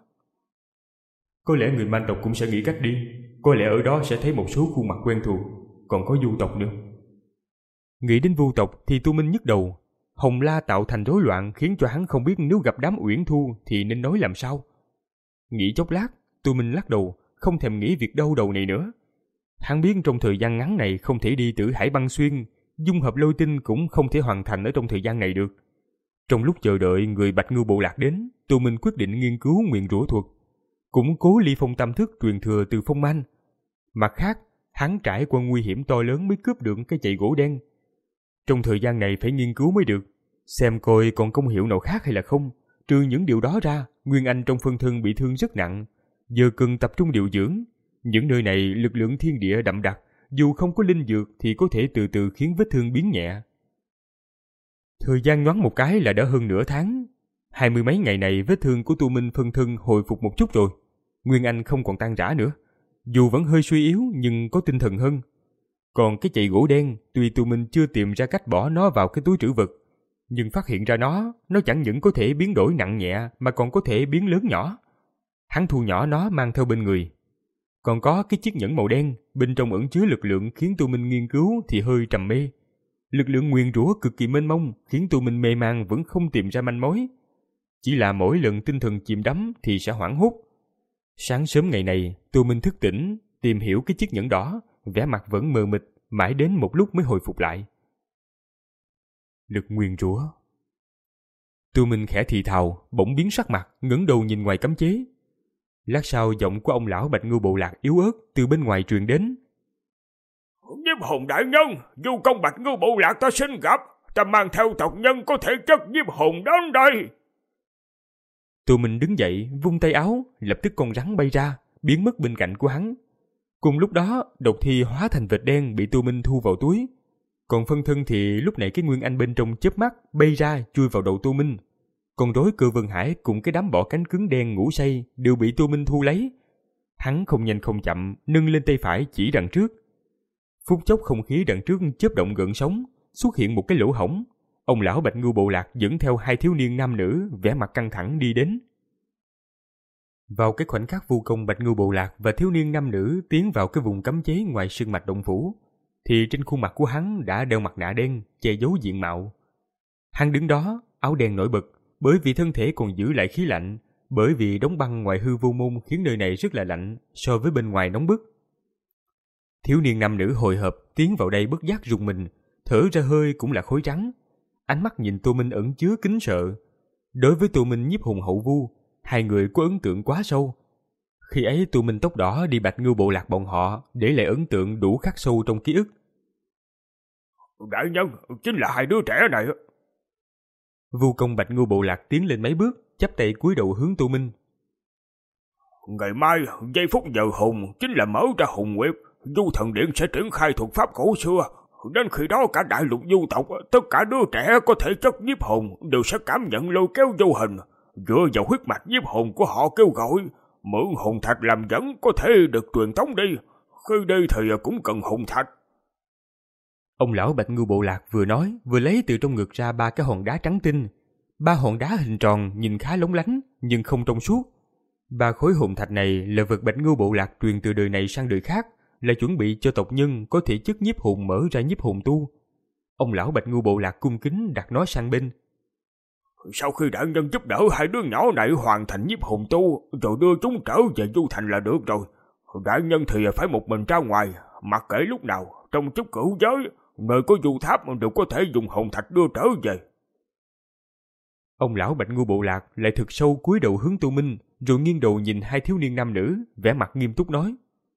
Có lẽ người man tộc cũng sẽ nghĩ cách đi, có lẽ ở đó sẽ thấy một số khuôn mặt quen thuộc, còn có vu tộc nữa. Nghĩ đến vu tộc thì Tô Minh nhức đầu. Hồng La tạo thành rối loạn khiến cho hắn không biết nếu gặp đám Uyển Thu thì nên nói làm sao. Nghĩ chốc lát, Tô Minh lắc đầu, không thèm nghĩ việc đau đầu này nữa. Hắn biết trong thời gian ngắn này không thể đi Tử Hải Băng Xuyên, dung hợp lôi tinh cũng không thể hoàn thành ở trong thời gian này được. Trong lúc chờ đợi người Bạch Ngưu Bộ Lạc đến, Tô Minh quyết định nghiên cứu nguyền rủa thuật, củng cố ly phong tâm thức truyền thừa từ phong manh. Mặt khác, hắn trải qua nguy hiểm to lớn mới cướp được cái chày gỗ đen. Trong thời gian này phải nghiên cứu mới được, xem coi còn công hiệu nào khác hay là không. Trừ những điều đó ra, Nguyên Anh trong phân thân bị thương rất nặng, giờ cần tập trung điều dưỡng. Những nơi này lực lượng thiên địa đậm đặc, dù không có linh dược thì có thể từ từ khiến vết thương biến nhẹ. Thời gian nhoáng một cái là đã hơn nửa tháng. Hai mươi mấy ngày này vết thương của Tô Minh phân thân hồi phục một chút rồi. Nguyên Anh không còn tan rã nữa, dù vẫn hơi suy yếu nhưng có tinh thần hơn. Còn cái chày gỗ đen, tuy Tô Minh chưa tìm ra cách bỏ nó vào cái túi trữ vật, nhưng phát hiện ra nó, nó chẳng những có thể biến đổi nặng nhẹ mà còn có thể biến lớn nhỏ. Hắn thu nhỏ nó mang theo bên người. Còn có cái chiếc nhẫn màu đen, bên trong ẩn chứa lực lượng khiến Tô Minh nghiên cứu thì hơi trầm mê. Lực lượng nguyền rủa cực kỳ mênh mông khiến Tô Minh mê man vẫn không tìm ra manh mối. Chỉ là mỗi lần tinh thần chìm đắm thì sẽ hoảng hốt. Sáng sớm ngày này, Tô Minh thức tỉnh, tìm hiểu cái chiếc nhẫn đỏ, vẻ mặt vẫn mờ mịt, mãi đến một lúc mới hồi phục lại. Lực nguyền rủa. Tô Minh khẽ thì thào, bỗng biến sắc mặt, ngẩng đầu nhìn ngoài cấm chế. Lát sau giọng của ông lão Bạch Ngưu Bộ Lạc yếu ớt từ bên ngoài truyền đến. Nhiếp hồn đại nhân, du công Bạch Ngưu Bộ Lạc ta xin gặp, ta mang theo tộc nhân có thể chất nhiếp hồn đến đây. Tô Minh đứng dậy, vung tay áo, lập tức con rắn bay ra, biến mất bên cạnh của hắn. Cùng lúc đó, độc thi hóa thành vệt đen bị Tô Minh thu vào túi. Còn phân thân thì lúc này cái Nguyên Anh bên trong chớp mắt bay ra chui vào đầu Tô Minh. Con rối Cơ Vân Hải cùng cái đám bọ cánh cứng đen ngủ say đều bị Tô Minh thu lấy. Hắn không nhanh không chậm nâng lên tay phải chỉ đằng trước. Phút chốc không khí đằng trước chớp động gợn sóng, xuất hiện một cái lỗ hổng. Ông lão Bạch Ngưu Bộ Lạc dẫn theo hai thiếu niên nam nữ vẻ mặt căng thẳng đi đến. Vào cái khoảnh khắc Vu Công Bạch Ngưu Bộ Lạc và thiếu niên nam nữ tiến vào cái vùng cấm chế ngoài sơn mạch động phủ, thì trên khuôn mặt của hắn đã đeo mặt nạ đen che giấu diện mạo. Hắn đứng đó, áo đen nổi bật, bởi vì thân thể còn giữ lại khí lạnh, bởi vì đóng băng ngoài hư vô môn khiến nơi này rất là lạnh so với bên ngoài nóng bức. Thiếu niên nam nữ hồi hộp tiến vào đây bất giác rùng mình, thở ra hơi cũng là khói trắng. Ánh mắt nhìn Tô Minh ẩn chứa kính sợ. Đối với Tô Minh nhiếp hồn hậu vu, hai người có ấn tượng quá sâu. Khi ấy Tô Minh tóc đỏ đi Bạch Ngưu Bộ Lạc bọn họ, để lại ấn tượng đủ khắc sâu trong ký ức. Đại nhân, chính là hai đứa trẻ này. Vu Công Bạch Ngưu Bộ Lạc tiến lên mấy bước, chắp tay cúi đầu hướng Tô Minh. Ngày mai, giây phút giờ hùng chính là mở ra hùng nguyệt, Du Thần Điện sẽ triển khai thuật pháp cổ xưa. Đến khi đó cả đại lục du tộc, tất cả đứa trẻ có thể chất nhiếp hồn đều sẽ cảm nhận lôi kéo vô hình. Dựa vào huyết mạch nhiếp hồn của họ kêu gọi, mượn hồn thạch làm dẫn có thể được truyền tống đi. Khi đi thì cũng cần hồn thạch. Ông lão Bạch Ngưu Bộ Lạc vừa nói vừa lấy từ trong ngực ra ba cái hòn đá trắng tinh. Ba hòn đá hình tròn nhìn khá lóng lánh nhưng không trong suốt. Ba khối hồn thạch này là vật Bạch Ngưu Bộ Lạc truyền từ đời này sang đời khác, là chuẩn bị cho tộc nhân có thể chất nhiếp hồn mở ra nhiếp hồn tu. Ông lão Bạch Ngưu Bộ Lạc cung kính đặt nó sang bên. Sau khi đại nhân giúp đỡ hai đứa nhỏ này hoàn thành nhiếp hồn tu, rồi đưa chúng trở về Du Thành là được rồi. Đại nhân thì phải một mình ra ngoài, mặc kệ lúc nào, trong chút cửu giới, nơi có du tháp đều có thể dùng hồn thạch đưa trở về. Ông lão Bạch Ngưu Bộ Lạc lại thực sâu cúi đầu hướng Tô Minh, rồi nghiêng đầu nhìn hai thiếu niên nam nữ, vẻ mặt nghiêm túc nói.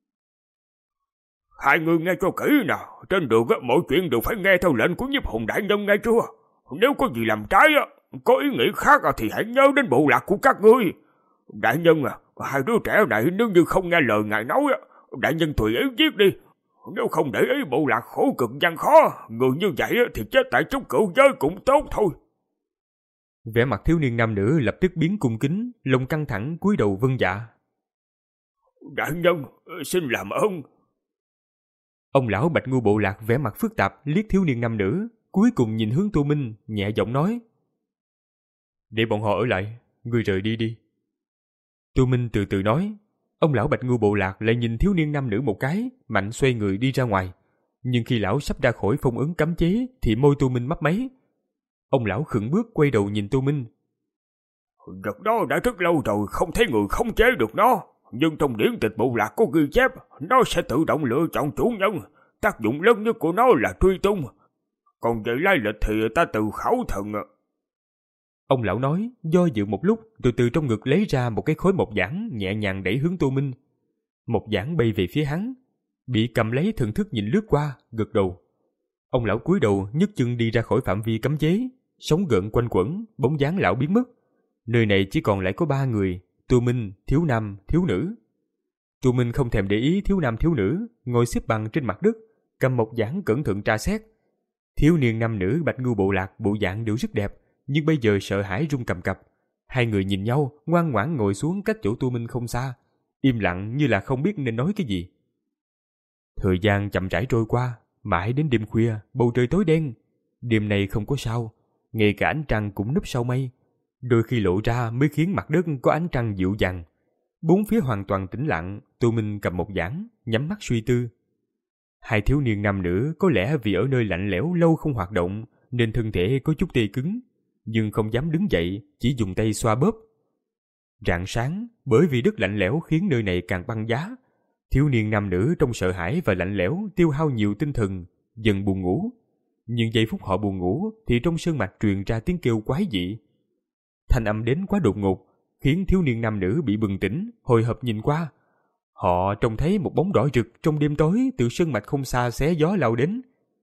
Hai người nghe cho kỹ nào, trên đường mọi chuyện đều phải nghe theo lệnh của nhiếp hồn đại nhân nghe chưa? Nếu có gì làm trái, có ý nghĩ khác thì hãy nhớ đến bộ lạc của các ngươi. Đại nhân à, hai đứa trẻ này nếu như không nghe lời ngài nói, đại nhân tùy ý giết đi. Nếu không để ý bộ lạc khổ cực gian khó, người như vậy thì chết tại trúc cửu giới cũng tốt thôi. Vẻ mặt thiếu niên nam nữ lập tức biến cung kính, lòng căng thẳng cúi đầu vâng dạ. Đại nhân, xin làm ơn. Ông lão Bạch Ngưu Bộ Lạc vẻ mặt phức tạp liếc thiếu niên nam nữ, cuối cùng nhìn hướng Tô Minh, nhẹ giọng nói. Để bọn họ ở lại, ngươi rời đi đi. Tô Minh từ từ nói. Ông lão Bạch Ngưu Bộ Lạc lại nhìn thiếu niên nam nữ một cái, mạnh xoay người đi ra ngoài. Nhưng khi lão sắp ra khỏi phong ấn cấm chế, thì môi Tô Minh mấp máy. Ông lão khựng bước quay đầu nhìn Tô Minh. Vật đó đã rất lâu rồi, không thấy người khống chế được nó. Nhưng trong điển tịch bộ lạc có ghi chép, nó sẽ tự động lựa chọn chủ nhân. Tác dụng lớn nhất của nó là truy tung. Còn về lai lịch thì ta từ khảo thần. Ông lão nói, do dự một lúc, rồi từ trong ngực lấy ra một cái khối mộc giản, nhẹ nhàng đẩy hướng Tô Minh. Mộc giản bay về phía hắn, bị cầm lấy thần thức nhìn lướt qua, gật đầu. Ông lão cúi đầu nhấc chân đi ra khỏi phạm vi cấm chế, sóng gợn quanh quẩn, bóng dáng lão biến mất. Nơi này chỉ còn lại có ba người, Tô Minh, thiếu nam, thiếu nữ. Tô Minh không thèm để ý thiếu nam thiếu nữ, ngồi xếp bằng trên mặt đất, cầm mộc giản cẩn thận tra xét. Thiếu niên nam nữ Bạch Ngưu Bộ Lạc bộ dạng đều rất đẹp, nhưng bây giờ sợ hãi run cầm cập. Hai người nhìn nhau, ngoan ngoãn ngồi xuống cách chỗ Tô Minh không xa, im lặng như là không biết nên nói cái gì. Thời gian chậm rãi trôi qua, mãi đến đêm khuya, bầu trời tối đen. Đêm này không có sao, ngay cả ánh trăng cũng núp sau mây. Đôi khi lộ ra mới khiến mặt đất có ánh trăng dịu dàng. Bốn phía hoàn toàn tĩnh lặng, Tô Minh cầm một giảng, nhắm mắt suy tư. Hai thiếu niên nam nữ có lẽ vì ở nơi lạnh lẽo lâu không hoạt động, nên thân thể có chút tê cứng, nhưng không dám đứng dậy, chỉ dùng tay xoa bóp. Rạng sáng, bởi vì đất lạnh lẽo khiến nơi này càng băng giá. Thiếu niên nam nữ trong sợ hãi và lạnh lẽo tiêu hao nhiều tinh thần, dần buồn ngủ. Nhưng giây phút họ buồn ngủ thì trong sơn mạch truyền ra tiếng kêu quái dị. Thanh âm đến quá đột ngột, khiến thiếu niên nam nữ bị bừng tỉnh, hồi hộp nhìn qua. Họ trông thấy một bóng đỏ rực trong đêm tối từ sơn mạch không xa xé gió lao đến.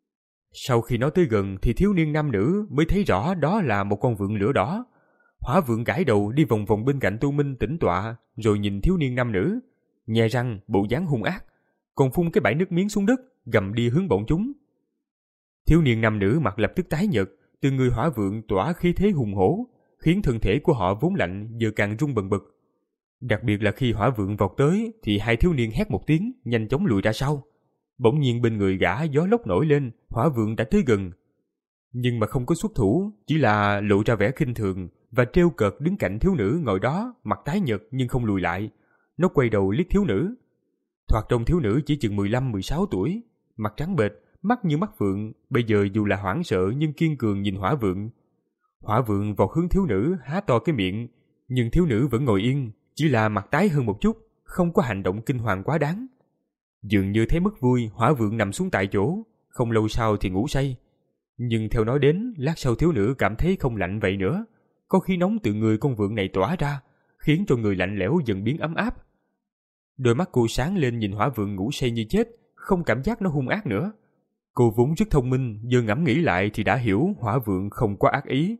Sau khi nó tới gần thì thiếu niên nam nữ mới thấy rõ đó là một con vượn lửa đỏ. Hỏa vượn gãi đầu đi vòng vòng bên cạnh Tô Minh tĩnh tọa, rồi nhìn thiếu niên nam nữ, nhè răng, bộ dáng hung ác. còn phun cái bãi nước miếng xuống đất, gầm đi hướng bọn chúng. Thiếu niên nam nữ mặt lập tức tái nhợt, từ người hỏa vượng tỏa khí thế hùng hổ, khiến thân thể của họ vốn lạnh giờ càng run bần bật. Đặc biệt là khi hỏa vượng vọt tới thì hai thiếu niên hét một tiếng, nhanh chóng lùi ra sau. Bỗng nhiên bên người gã gió lốc nổi lên, hỏa vượng đã tới gần. Nhưng mà không có xuất thủ, chỉ là lộ ra vẻ khinh thường và trêu cợt đứng cạnh thiếu nữ ngồi đó, mặt tái nhợt nhưng không lùi lại. Nó quay đầu liếc thiếu nữ. Thoạt trông thiếu nữ chỉ chừng mười lăm mười sáu tuổi, mặt trắng bệch, mắt như mắt vượng, bây giờ dù là hoảng sợ nhưng kiên cường nhìn hỏa vượng. Hỏa vượng vọt hướng thiếu nữ, há to cái miệng, nhưng thiếu nữ vẫn ngồi yên, chỉ là mặt tái hơn một chút, không có hành động kinh hoàng quá đáng. Dường như thấy mất vui, hỏa vượng nằm xuống tại chỗ, không lâu sau thì ngủ say. Nhưng theo nói đến, lát sau thiếu nữ cảm thấy không lạnh vậy nữa, có khí nóng từ người con vượng này tỏa ra, khiến cho người lạnh lẽo dần biến ấm áp. Đôi mắt cô sáng lên nhìn hỏa vượng ngủ say như chết, không cảm giác nó hung ác nữa. Cô vốn rất thông minh, giờ ngẫm nghĩ lại thì đã hiểu hỏa vượng không có ác ý.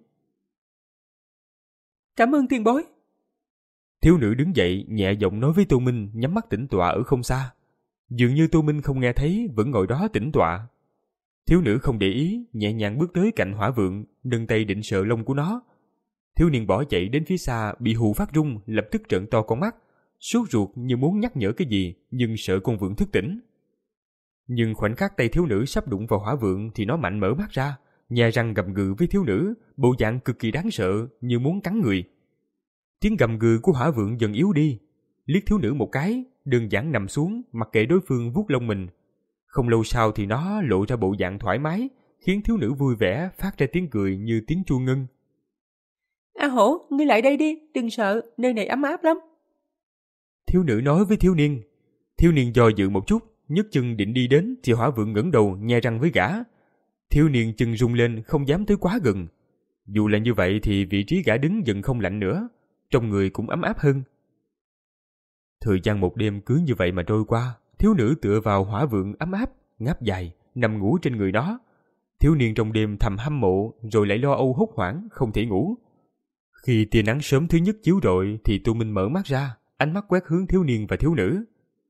Cảm ơn tiền bối. Thiếu nữ đứng dậy, nhẹ giọng nói với Tô Minh, nhắm mắt tĩnh tọa ở không xa. Dường như Tô Minh không nghe thấy, vẫn ngồi đó tĩnh tọa. Thiếu nữ không để ý, nhẹ nhàng bước tới cạnh hỏa vượng, nâng tay định sờ lông của nó. Thiếu niên bỏ chạy đến phía xa, bị hù phát run, lập tức trợn to con mắt, sốt ruột như muốn nhắc nhở cái gì, nhưng sợ con vượng thức tỉnh. Nhưng khoảnh khắc tay thiếu nữ sắp đụng vào hỏa vượng thì nó mạnh mở mắt ra, nhè răng gầm gừ với thiếu nữ, bộ dạng cực kỳ đáng sợ, như muốn cắn người. Tiếng gầm gừ của hỏa vượng dần yếu đi, liếc thiếu nữ một cái, đơn giản nằm xuống, mặc kệ đối phương vuốt lông mình. Không lâu sau thì nó lộ ra bộ dạng thoải mái, khiến thiếu nữ vui vẻ, phát ra tiếng cười như tiếng chuông ngân. A Hổ, ngươi lại đây đi, đừng sợ, nơi này ấm áp lắm. Thiếu nữ nói với thiếu niên. Thiếu niên do dự một chút, nhấc chân định đi đến thì hỏa vượng ngẩng đầu nhe răng với gã. Thiếu niên chân rung lên, không dám tới quá gần. Dù là như vậy thì vị trí gã đứng dần không lạnh nữa, trong người cũng ấm áp hơn. Thời gian một đêm cứ như vậy mà trôi qua, thiếu nữ tựa vào hỏa vượng ấm áp, ngáp dài, nằm ngủ trên người nó. Thiếu niên trong đêm thầm hâm mộ, rồi lại lo âu hốt hoảng, không thể ngủ. Khi tia nắng sớm thứ nhất chiếu rọi thì Tô Minh mở mắt ra, ánh mắt quét hướng thiếu niên và thiếu nữ.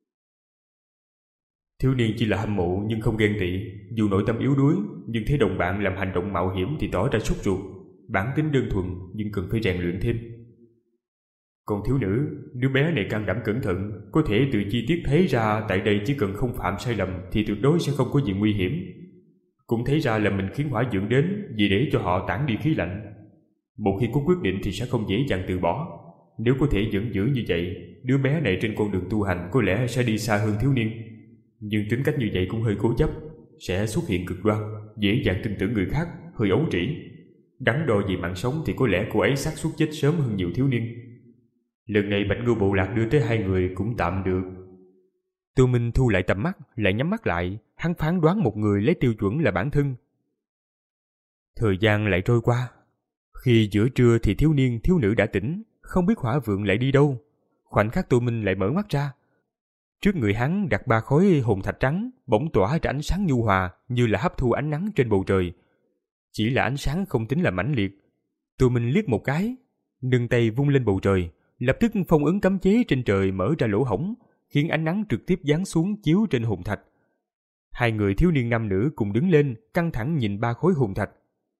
Thiếu niên chỉ là hâm mộ nhưng không ghen tị, dù nội tâm yếu đuối, nhưng thấy đồng bạn làm hành động mạo hiểm thì tỏ ra sốt ruột. Bản tính đơn thuần nhưng cần phải rèn luyện thêm. Còn thiếu nữ, đứa bé này can đảm cẩn thận, có thể từ chi tiết thấy ra tại đây chỉ cần không phạm sai lầm thì tuyệt đối sẽ không có gì nguy hiểm. Cũng thấy ra là mình khiến hỏa dưỡng đến vì để cho họ tản đi khí lạnh. Một khi có quyết định thì sẽ không dễ dàng từ bỏ. Nếu có thể dẫn giữ như vậy, đứa bé này trên con đường tu hành có lẽ sẽ đi xa hơn thiếu niên. Nhưng tính cách như vậy cũng hơi cố chấp, sẽ xuất hiện cực đoan, dễ dàng tin tưởng người khác, hơi ấu trĩ. Đắn đo về mạng sống thì có lẽ cô ấy xác suất chết sớm hơn nhiều thiếu niên. Lần này Bạch Ngưu Bộ Lạc đưa tới hai người cũng tạm được. Tô Minh thu lại tầm mắt, lại nhắm mắt lại, hắn phán đoán một người lấy tiêu chuẩn là bản thân. Thời gian lại trôi qua. Khi giữa trưa thì thiếu niên thiếu nữ đã tỉnh, không biết hỏa vượng lại đi đâu. Khoảnh khắc Tô Minh lại mở mắt ra. Trước người hắn đặt ba khối hồn thạch trắng, bỗng tỏa ra ánh sáng nhu hòa như là hấp thu ánh nắng trên bầu trời. Chỉ là ánh sáng không tính là mãnh liệt. Tô Minh liếc một cái, nâng tay vung lên bầu trời, lập tức phong ấn cấm chế trên trời mở ra lỗ hổng, khiến ánh nắng trực tiếp giáng xuống chiếu trên hồn thạch. Hai người thiếu niên nam nữ cùng đứng lên, căng thẳng nhìn ba khối hồn thạch.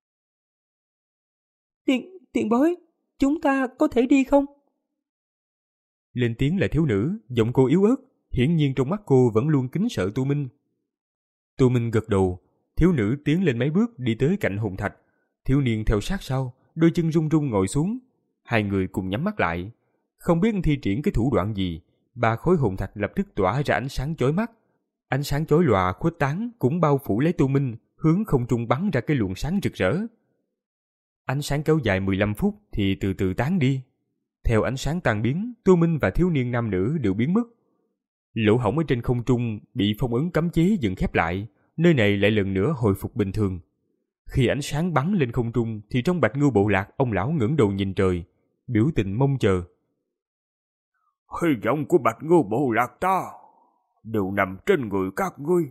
Tiền, tiền bối, chúng ta có thể đi không? Lên tiếng là thiếu nữ, giọng cô yếu ớt, hiển nhiên trong mắt cô vẫn luôn kính sợ Tô Minh. Tô Minh gật đầu, thiếu nữ tiến lên mấy bước đi tới cạnh hồn thạch, thiếu niên theo sát sau, đôi chân run run ngồi xuống. Hai người cùng nhắm mắt lại, không biết thi triển cái thủ đoạn gì, ba khối hồn thạch lập tức tỏa ra ánh sáng chói mắt. Ánh sáng chói lòa khuếch tán cũng bao phủ lấy Tô Minh, hướng không trung bắn ra cái luồng sáng rực rỡ. Ánh sáng kéo dài mười lăm phút thì từ từ tán đi. Theo ánh sáng tan biến, Tô Minh và thiếu niên nam nữ đều biến mất. Lỗ hổng ở trên không trung bị phong ấn cấm chế dần khép lại, nơi này lại lần nữa hồi phục bình thường. Khi ánh sáng bắn lên không trung thì trong Bạch Ngưu Bộ Lạc, ông lão ngẩng đầu nhìn trời, biểu tình mong chờ. Hy vọng của Bạch Ngưu Bộ Lạc ta đều nằm trên người các ngươi.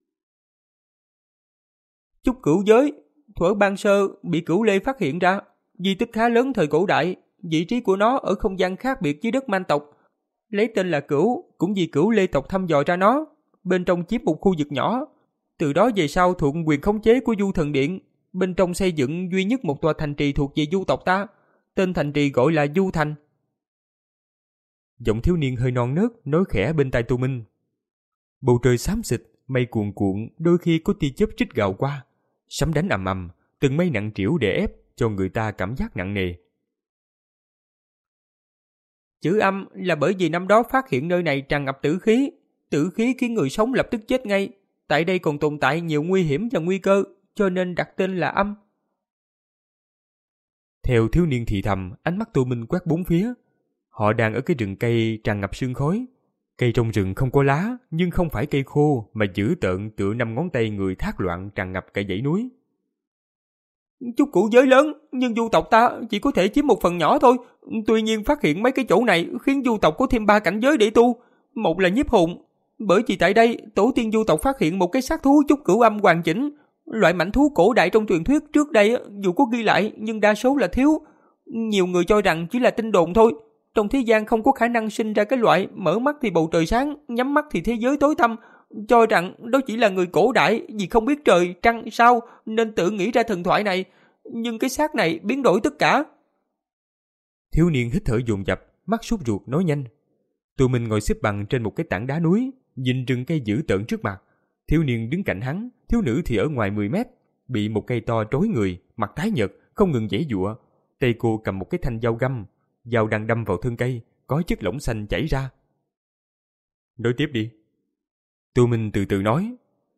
Chúc cửu giới, thuở ban sơ bị Cửu Lê phát hiện ra, di tích khá lớn thời cổ đại, vị trí của nó ở không gian khác biệt với đất Man tộc. Lấy tên là Cửu, cũng vì Cửu Lê tộc thăm dò ra nó. bên trong chiếm một khu vực nhỏ. Từ đó về sau thuộc quyền khống chế của Du Thần Điện. Bên trong xây dựng duy nhất một tòa thành trì thuộc về Du tộc ta. Tên thành trì gọi là Du Thành. Giọng thiếu niên hơi non nớt nói khẽ bên tai Tô Minh. Bầu trời xám xịt, mây cuồn cuộn, đôi khi có tia chớp trích gào qua. Sấm đánh ầm ầm, từng mây nặng trĩu đè ép cho người ta cảm giác nặng nề. Chữ âm là bởi vì năm đó phát hiện nơi này tràn ngập tử khí. Tử khí khiến người sống lập tức chết ngay. Tại đây còn tồn tại nhiều nguy hiểm và nguy cơ, cho nên đặt tên là âm. Theo thiếu niên thì thầm, ánh mắt Tô Minh quét bốn phía. Họ đang ở cái rừng cây tràn ngập sương khói. Cây trong rừng không có lá, nhưng không phải cây khô mà dữ tợn tựa năm ngón tay người thác loạn tràn ngập cả dãy núi. Chút cửu giới lớn, nhưng Du tộc ta chỉ có thể chiếm một phần nhỏ thôi. Tuy nhiên phát hiện mấy cái chỗ này khiến Du tộc có thêm ba cảnh giới để tu. Một là nhiếp hồn, bởi vì tại đây tổ tiên Du tộc phát hiện một cái xác thú chút cửu âm hoàn chỉnh. Loại mảnh thú cổ đại trong truyền thuyết trước đây dù có ghi lại nhưng đa số là thiếu. Nhiều người cho rằng chỉ là tin đồn thôi. Trong thế gian không có khả năng sinh ra cái loại mở mắt thì bầu trời sáng, nhắm mắt thì thế giới tối tăm. Cho rằng đó chỉ là người cổ đại vì không biết trời, trăng, sao nên tự nghĩ ra thần thoại này. Nhưng cái xác này biến đổi tất cả. Thiếu niên hít thở dồn dập, mắt sốt ruột nói nhanh. Tụi mình ngồi xếp bằng trên một cái tảng đá núi, nhìn rừng cây dữ tợn trước mặt. Thiếu niên đứng cạnh hắn, thiếu nữ thì ở ngoài mười mét, bị một cây to trói người, mặt tái nhợt, không ngừng giãy giụa. Tay cô cầm một cái thanh dao găm, dao đang đâm vào thân cây, có chất lỏng xanh chảy ra. Nói tiếp đi. Tô Minh từ từ nói.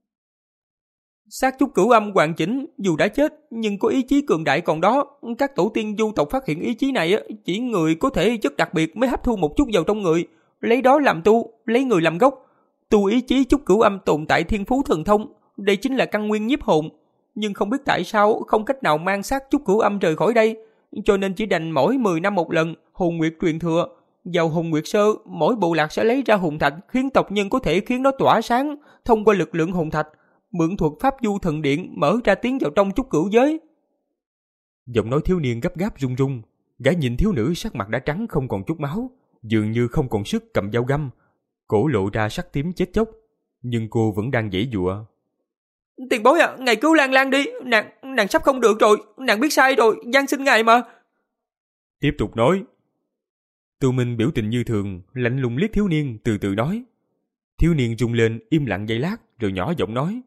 Xác chút cửu âm hoàn chỉnh, dù đã chết nhưng có ý chí cường đại còn đó. Các tổ tiên Du tộc phát hiện ý chí này chỉ người có thể chất đặc biệt mới hấp thu một chút vào trong người, lấy đó làm tu, lấy người làm gốc. Tu ý chí chút cửu âm tồn tại thiên phú thần thông, đây chính là căn nguyên nhiếp hồn. Nhưng không biết tại sao không cách nào mang xác chút cửu âm rời khỏi đây, cho nên chỉ đành mỗi mười năm một lần hồn nguyệt truyền thừa. Vào hồn nguyệt sơ, mỗi bộ lạc sẽ lấy ra hồn thạch khiến tộc nhân có thể khiến nó tỏa sáng thông qua lực lượng hồn thạch, mượn thuật pháp Du Thần Điện mở ra tiến vào trong chút cửu giới. Giọng nói thiếu niên gấp gáp run run, gã nhìn thiếu nữ sắc mặt đã trắng không còn chút máu, dường như không còn sức cầm dao găm, cổ lộ ra sắc tím chết chóc, nhưng cô vẫn đang giãy giụa. Tiền bối à, ngài cứu Lan Lan đi, nàng nàng sắp không được rồi, nàng biết sai rồi, van xin ngài mà. Tiếp tục nói. Tô Minh biểu tình như thường, lạnh lùng liếc thiếu niên, từ từ nói. Thiếu niên rung lên, im lặng giây lát, rồi nhỏ giọng nói.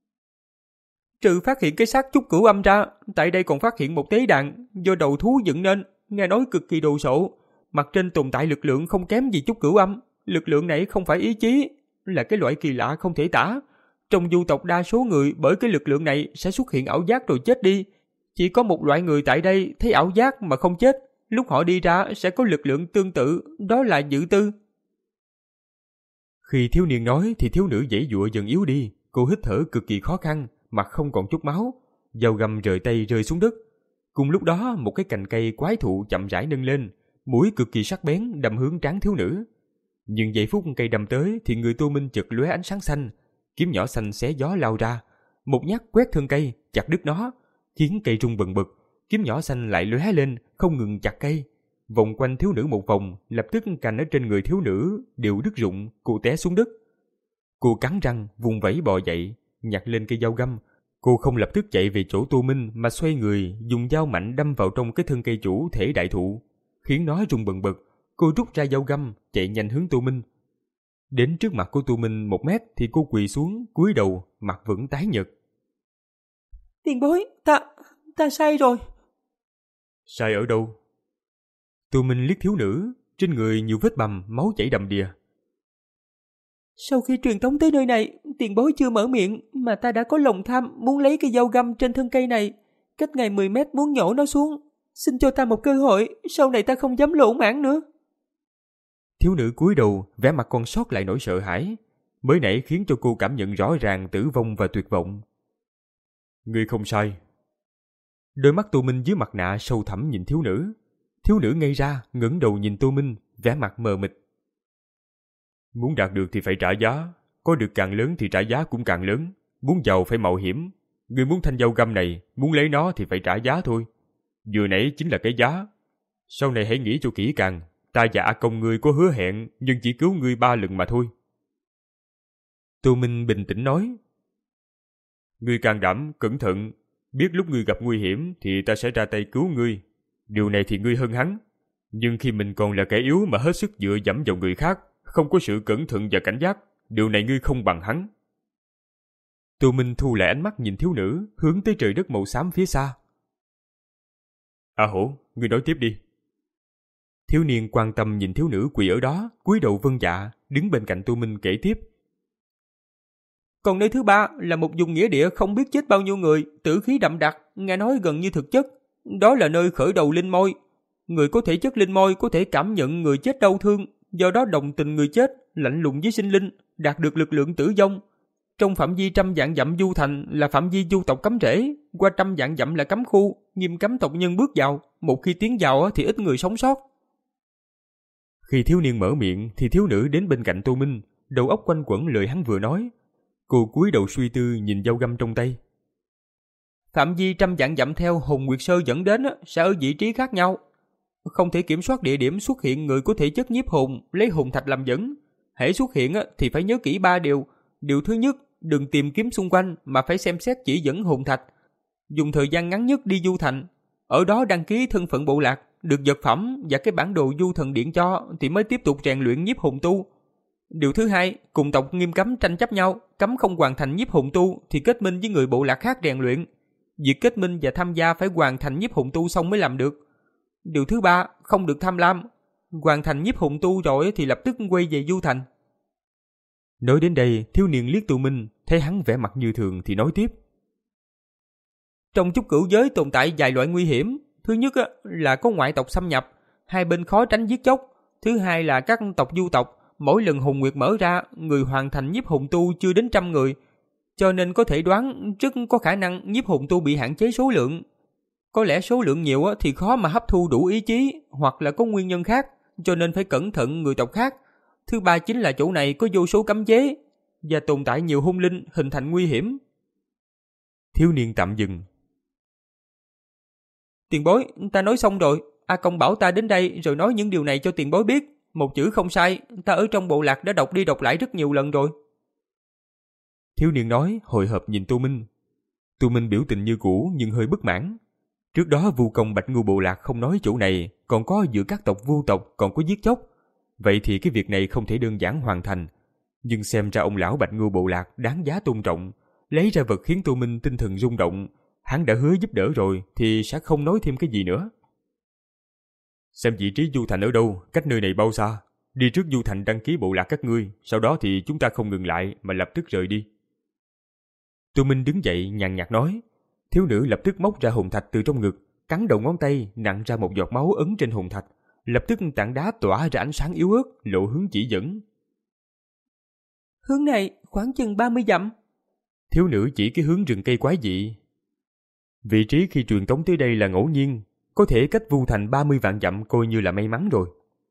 Trừ phát hiện cái xác chút cửu âm ra, tại đây còn phát hiện một tế đàn do đầu thú dựng nên, nghe nói cực kỳ đồ sộ. Mặt trên tồn tại lực lượng không kém gì chút cửu âm. Lực lượng này không phải ý chí, là cái loại kỳ lạ không thể tả. Trong Du tộc đa số người bởi cái lực lượng này sẽ xuất hiện ảo giác rồi chết đi. Chỉ có một loại người tại đây thấy ảo giác mà không chết. Lúc họ đi ra sẽ có lực lượng tương tự, đó là dự tư. Khi thiếu niên nói thì thiếu nữ giãy giụa dần yếu đi. Cô hít thở cực kỳ khó khăn, mặt không còn chút máu. Dao găm rời tay rơi xuống đất. Cùng lúc đó một cái cành cây quái thụ chậm rãi nâng lên, mũi cực kỳ sắc bén đâm hướng trán thiếu nữ. Nhưng giây phút cây đâm tới thì người Tô Minh chợt lóe ánh sáng xanh, kiếm nhỏ xanh xé gió lao ra, một nhát quét thân cây, chặt đứt nó, khiến cây rung bần bật. Kiếm nhỏ xanh lại lóe lên, không ngừng chặt cây, vòng quanh thiếu nữ một vòng, lập tức cành ở trên người thiếu nữ đều đứt rụng, cô té xuống đất. Cô cắn răng, vùng vẫy bò dậy, nhặt lên cây dao găm. Cô không lập tức chạy về chỗ Tô Minh mà xoay người, dùng dao mạnh đâm vào trong cái thân cây chủ thể đại thụ, khiến nó rung bần bật. Cô rút ra dao găm, chạy nhanh hướng Tô Minh. Đến trước mặt của Tô Minh một mét thì cô quỳ xuống, cúi đầu, mặt vẫn tái nhợt. Tiền bối, ta, ta sai rồi. Sai ở đâu? Tô Minh liếc thiếu nữ, trên người nhiều vết bầm, máu chảy đầm đìa. Sau khi truyền tống tới nơi này, tiền bối chưa mở miệng mà ta đã có lòng tham muốn lấy cây dao găm trên thân cây này, cách ngài mười mét muốn nhổ nó xuống. Xin cho ta một cơ hội, sau này ta không dám lỗ mãn nữa. Thiếu nữ cúi đầu, vẻ mặt còn sót lại nỗi sợ hãi, mới nãy khiến cho cô cảm nhận rõ ràng tử vong và tuyệt vọng. Ngươi không sai. Đôi mắt Tô Minh dưới mặt nạ sâu thẳm nhìn thiếu nữ. Thiếu nữ ngây ra, ngẩng đầu nhìn Tô Minh, vẻ mặt mờ mịt. Muốn đạt được thì phải trả giá, có được càng lớn thì trả giá cũng càng lớn. Muốn giàu phải mạo hiểm. Ngươi muốn thanh dao găm này, muốn lấy nó thì phải trả giá thôi. Vừa nãy chính là cái giá. Sau này hãy nghĩ cho kỹ càng. Ta và A Công ngươi có hứa hẹn, nhưng chỉ cứu ngươi ba lần mà thôi. Tô Minh bình tĩnh nói. Ngươi can đảm, cẩn thận, biết lúc ngươi gặp nguy hiểm thì ta sẽ ra tay cứu ngươi. Điều này thì ngươi hơn hắn. Nhưng khi mình còn là kẻ yếu mà hết sức dựa dẫm vào người khác, không có sự cẩn thận và cảnh giác, điều này ngươi không bằng hắn. Tô Minh thu lại ánh mắt nhìn thiếu nữ, hướng tới trời đất màu xám phía xa. A Hổ, ngươi nói tiếp đi. Thiếu niên quan tâm nhìn thiếu nữ quỳ ở đó, cúi đầu vâng dạ, đứng bên cạnh Tô Minh kể tiếp. Còn nơi thứ ba là một vùng nghĩa địa không biết chết bao nhiêu người, tử khí đậm đặc, nghe nói gần như thực chất. Đó là nơi khởi đầu linh môi. Người có thể chất linh môi có thể cảm nhận người chết đau thương, do đó đồng tình người chết, lạnh lùng với sinh linh, đạt được lực lượng tử vong. Trong phạm vi trăm vạn dặm du thành là phạm vi du tộc cấm rễ, qua trăm vạn dặm là cấm khu, nghiêm cấm tộc nhân bước vào, một khi tiến vào thì ít người sống sót. Khi thiếu niên mở miệng thì thiếu nữ đến bên cạnh Tô Minh, đầu óc quanh quẩn lời hắn vừa nói. Cô cúi đầu suy tư nhìn dao găm trong tay. Phạm vi trăm vạn dặm theo Hùng Nguyệt Sơ dẫn đến sẽ ở vị trí khác nhau. Không thể kiểm soát địa điểm xuất hiện người có thể chất nhiếp hồn, lấy hồn thạch làm dẫn. Hễ xuất hiện thì phải nhớ kỹ ba điều. Điều thứ nhất, đừng tìm kiếm xung quanh mà phải xem xét chỉ dẫn hồn thạch. Dùng thời gian ngắn nhất đi du thành. Ở đó đăng ký thân phận bộ lạc, được vật phẩm và cái bản đồ du thần điện cho thì mới tiếp tục rèn luyện nhiếp hồn tu. Điều thứ hai, cùng tộc nghiêm cấm tranh chấp nhau, cấm không hoàn thành nhiếp hồn tu thì kết minh với người bộ lạc khác rèn luyện. Việc kết minh và tham gia phải hoàn thành nhiếp hồn tu xong mới làm được. Điều thứ ba, không được tham lam. Hoàn thành nhiếp hồn tu rồi thì lập tức quay về du thành. Nói đến đây, thiếu niên liếc Tô Minh, thấy hắn vẻ mặt như thường thì nói tiếp. Trong chúc cửu giới tồn tại vài loại nguy hiểm. Thứ nhất là có ngoại tộc xâm nhập, hai bên khó tránh giết chóc. Thứ hai là các tộc du tộc, mỗi lần hồn nguyệt mở ra, người hoàn thành nhiếp hồn tu chưa đến trăm người. Cho nên có thể đoán rất có khả năng nhiếp hồn tu bị hạn chế số lượng. Có lẽ số lượng nhiều thì khó mà hấp thu đủ ý chí, hoặc là có nguyên nhân khác, cho nên phải cẩn thận người tộc khác. Thứ ba chính là chỗ này có vô số cấm chế, và tồn tại nhiều hung linh hình thành nguy hiểm. Thiếu niên tạm dừng. Tiền bối, ta nói xong rồi. A Công bảo ta đến đây rồi nói những điều này cho tiền bối biết. Một chữ không sai, ta ở trong bộ lạc đã đọc đi đọc lại rất nhiều lần rồi. Thiếu niên nói, hồi hộp nhìn Tô Minh. Tô Minh biểu tình như cũ nhưng hơi bất mãn. Trước đó Vu Công Bạch Ngưu bộ lạc không nói chỗ này, còn có giữa các tộc Vu tộc còn có giết chóc. Vậy thì cái việc này không thể đơn giản hoàn thành. Nhưng xem ra ông lão Bạch Ngưu bộ lạc đáng giá tôn trọng, lấy ra vật khiến Tô Minh tinh thần rung động. Hắn đã hứa giúp đỡ rồi thì sẽ không nói thêm cái gì nữa. Xem vị trí du thành ở đâu, cách nơi này bao xa. Đi trước du thành đăng ký bộ lạc các ngươi, sau đó thì chúng ta không ngừng lại mà lập tức rời đi. Tô Minh đứng dậy nhàn nhạt nói. Thiếu nữ lập tức móc ra hồn thạch từ trong ngực, cắn đầu ngón tay nặn ra một giọt máu ấn trên hồn thạch. Lập tức tảng đá tỏa ra ánh sáng yếu ớt, lộ hướng chỉ dẫn. Hướng này khoảng chừng ba mươi dặm. Thiếu nữ chỉ cái hướng rừng cây quái dị. Vị trí khi truyền tống tới đây là ngẫu nhiên, có thể cách Vu thành ba mươi vạn dặm coi như là may mắn rồi.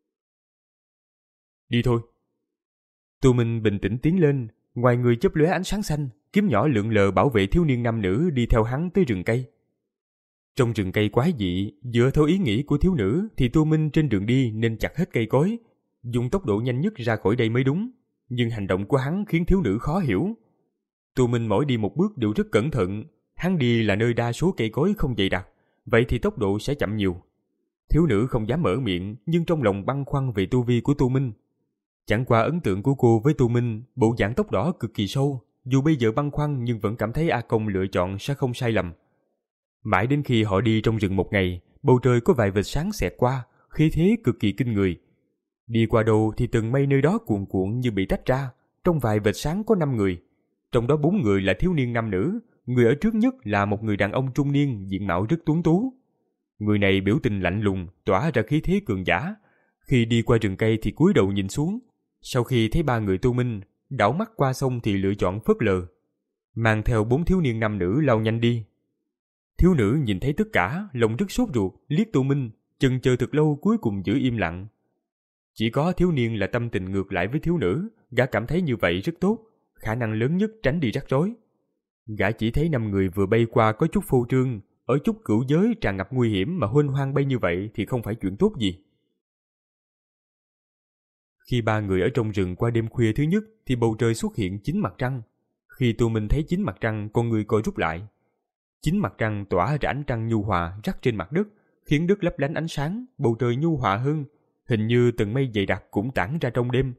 Đi thôi. Tô Minh bình tĩnh tiến lên, ngoài người chớp lóe ánh sáng xanh, kiếm nhỏ lượn lờ bảo vệ thiếu niên nam nữ đi theo hắn tới rừng cây. Trong rừng cây quái dị, dựa theo ý nghĩ của thiếu nữ thì Tô Minh trên đường đi nên chặt hết cây cối, dùng tốc độ nhanh nhất ra khỏi đây mới đúng. Nhưng hành động của hắn khiến thiếu nữ khó hiểu. Tô Minh mỗi đi một bước đều rất cẩn thận. Hắn đi là nơi đa số cây cối không dày đặc, vậy thì tốc độ sẽ chậm nhiều. Thiếu nữ không dám mở miệng, nhưng trong lòng băn khoăn về tu vi của Tô Minh. Chẳng qua ấn tượng của cô với Tô Minh, bộ dạng tóc đỏ cực kỳ sâu, dù bây giờ băn khoăn nhưng vẫn cảm thấy A Công lựa chọn sẽ không sai lầm. Mãi đến khi họ đi trong rừng một ngày, bầu trời có vài vệt sáng xẹt qua, khí thế cực kỳ kinh người. Đi qua đâu thì từng mây nơi đó cuồn cuộn như bị tách ra, trong vài vệt sáng có năm người. Trong đó bốn người là thiếu niên nam nữ, người ở trước nhất là một người đàn ông trung niên diện mạo rất tuấn tú. Người này biểu tình lạnh lùng, tỏa ra khí thế cường giả. Khi đi qua rừng cây thì cúi đầu nhìn xuống. Sau khi thấy ba người Tô Minh, đảo mắt qua sông thì lựa chọn phớt lờ, mang theo bốn thiếu niên nam nữ lao nhanh đi. Thiếu nữ nhìn thấy tất cả, lòng rất sốt ruột, liếc Tô Minh, chần chờ thật lâu cuối cùng giữ im lặng. Chỉ có thiếu niên là tâm tình ngược lại với thiếu nữ, gã cảm thấy như vậy rất tốt, khả năng lớn nhất tránh đi rắc rối. Gã chỉ thấy năm người vừa bay qua có chút phô trương, ở chút cửu giới tràn ngập nguy hiểm mà huênh hoang bay như vậy thì không phải chuyện tốt gì. Khi ba người ở trong rừng qua đêm khuya thứ nhất thì bầu trời xuất hiện chính mặt trăng. Khi Tô Minh thấy chính mặt trăng, con người co rút lại. Chính mặt trăng tỏa ra ánh trăng nhu hòa rắc trên mặt đất, khiến đất lấp lánh ánh sáng, bầu trời nhu hòa hơn, hình như tầng mây dày đặc cũng tản ra trong đêm.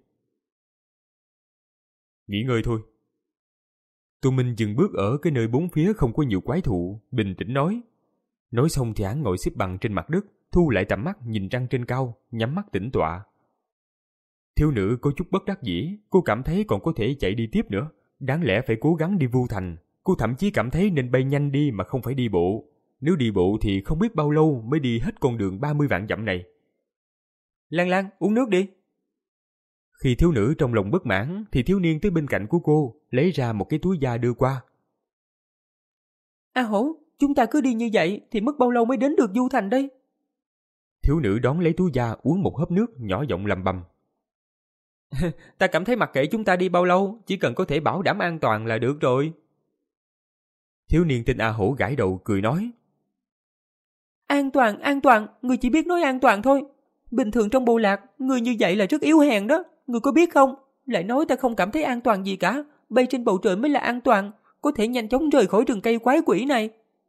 Nghỉ ngơi thôi. Tô Minh dừng bước ở cái nơi bốn phía không có nhiều quái thụ, bình tĩnh nói. Nói xong thì hắn ngồi xếp bằng trên mặt đất, thu lại tầm mắt nhìn trăng trên cao, nhắm mắt tĩnh tọa. Thiếu nữ có chút bất đắc dĩ, cô cảm thấy còn có thể chạy đi tiếp nữa, đáng lẽ phải cố gắng đi Vu Thành. Cô thậm chí cảm thấy nên bay nhanh đi mà không phải đi bộ. Nếu đi bộ thì không biết bao lâu mới đi hết con đường ba mươi vạn dặm này. Lan Lan, uống nước đi. Khi thiếu nữ trong lòng bất mãn thì thiếu niên tới bên cạnh của cô, lấy ra một cái túi da đưa qua. A Hổ, chúng ta cứ đi như vậy thì mất bao lâu mới đến được Du Thành đây? Thiếu nữ đón lấy túi da uống một hớp nước, nhỏ giọng lầm bầm. Ta cảm thấy mặc kệ chúng ta đi bao lâu, chỉ cần có thể bảo đảm an toàn là được rồi. Thiếu niên tên A Hổ gãi đầu cười nói. An toàn, an toàn, người chỉ biết nói an toàn thôi. Bình thường trong bộ lạc, người như vậy là rất yếu hèn đó. Người có biết không? Lại nói ta không cảm thấy an toàn gì cả. Bay trên bầu trời mới là an toàn. Có thể nhanh chóng rời khỏi rừng cây quái quỷ này.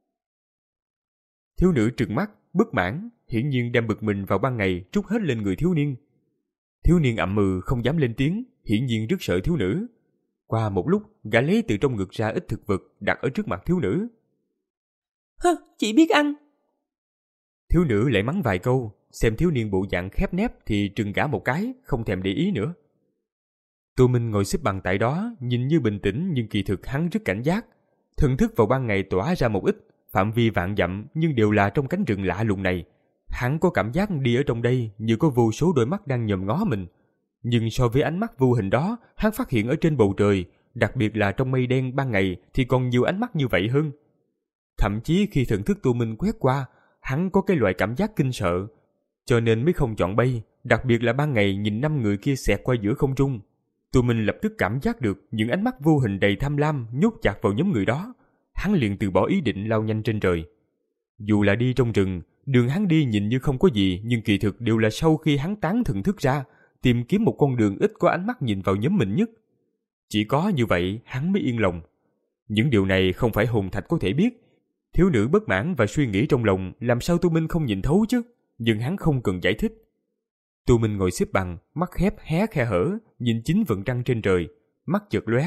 Thiếu nữ trừng mắt, bất mãn, hiển nhiên đem bực mình vào ban ngày trút hết lên người thiếu niên. Thiếu niên ậm ừ không dám lên tiếng, hiển nhiên rất sợ thiếu nữ. Qua một lúc, gã lấy từ trong ngực ra ít thực vật đặt ở trước mặt thiếu nữ. Hơ, chỉ biết ăn. Thiếu nữ lại mắng vài câu, xem thiếu niên bộ dạng khép nép thì trừng gã một cái, không thèm để ý nữa. Tô Minh ngồi xếp bằng tại đó, nhìn như bình tĩnh nhưng kỳ thực hắn rất cảnh giác. Thần thức vào ban ngày tỏa ra một ít, phạm vi vạn dặm nhưng đều là trong cánh rừng lạ lùng này. Hắn có cảm giác đi ở trong đây như có vô số đôi mắt đang nhòm ngó mình. Nhưng so với ánh mắt vô hình đó, hắn phát hiện ở trên bầu trời, đặc biệt là trong mây đen ban ngày thì còn nhiều ánh mắt như vậy hơn. Thậm chí khi thần thức Tô Minh quét qua, hắn có cái loại cảm giác kinh sợ, cho nên mới không chọn bay, đặc biệt là ban ngày nhìn năm người kia xẹt qua giữa không trung. Tô Minh lập tức cảm giác được những ánh mắt vô hình đầy tham lam nhốt chặt vào nhóm người đó. Hắn liền từ bỏ ý định lao nhanh trên trời. Dù là đi trong rừng, đường hắn đi nhìn như không có gì, nhưng kỳ thực đều là sau khi hắn tán thần thức ra, tìm kiếm một con đường ít có ánh mắt nhìn vào nhóm mình nhất. Chỉ có như vậy hắn mới yên lòng. Những điều này không phải hồn thạch có thể biết. Thiếu nữ bất mãn và suy nghĩ trong lòng làm sao Tô Minh không nhìn thấu chứ, nhưng hắn không cần giải thích. Tô Minh ngồi xếp bằng, mắt khép hé khe hở, nhìn chính vầng trăng trên trời, mắt chợt lóe.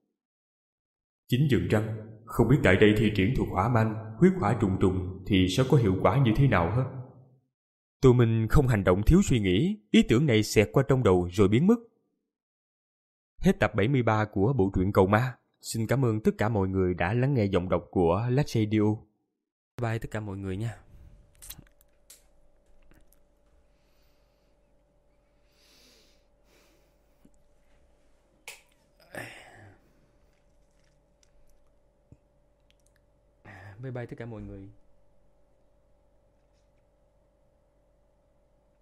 Chính vầng trăng, không biết tại đây thi triển thuộc hỏa manh, huyết hỏa trùng trùng thì sẽ có hiệu quả như thế nào hết. Tô Minh không hành động thiếu suy nghĩ, ý tưởng này xẹt qua trong đầu rồi biến mất. Hết tập bảy mươi ba của bộ truyện Cầu Ma. Xin cảm ơn tất cả mọi người đã lắng nghe giọng đọc của Lách Radio. Bye tất cả mọi người nha. Bye bye tất cả mọi người.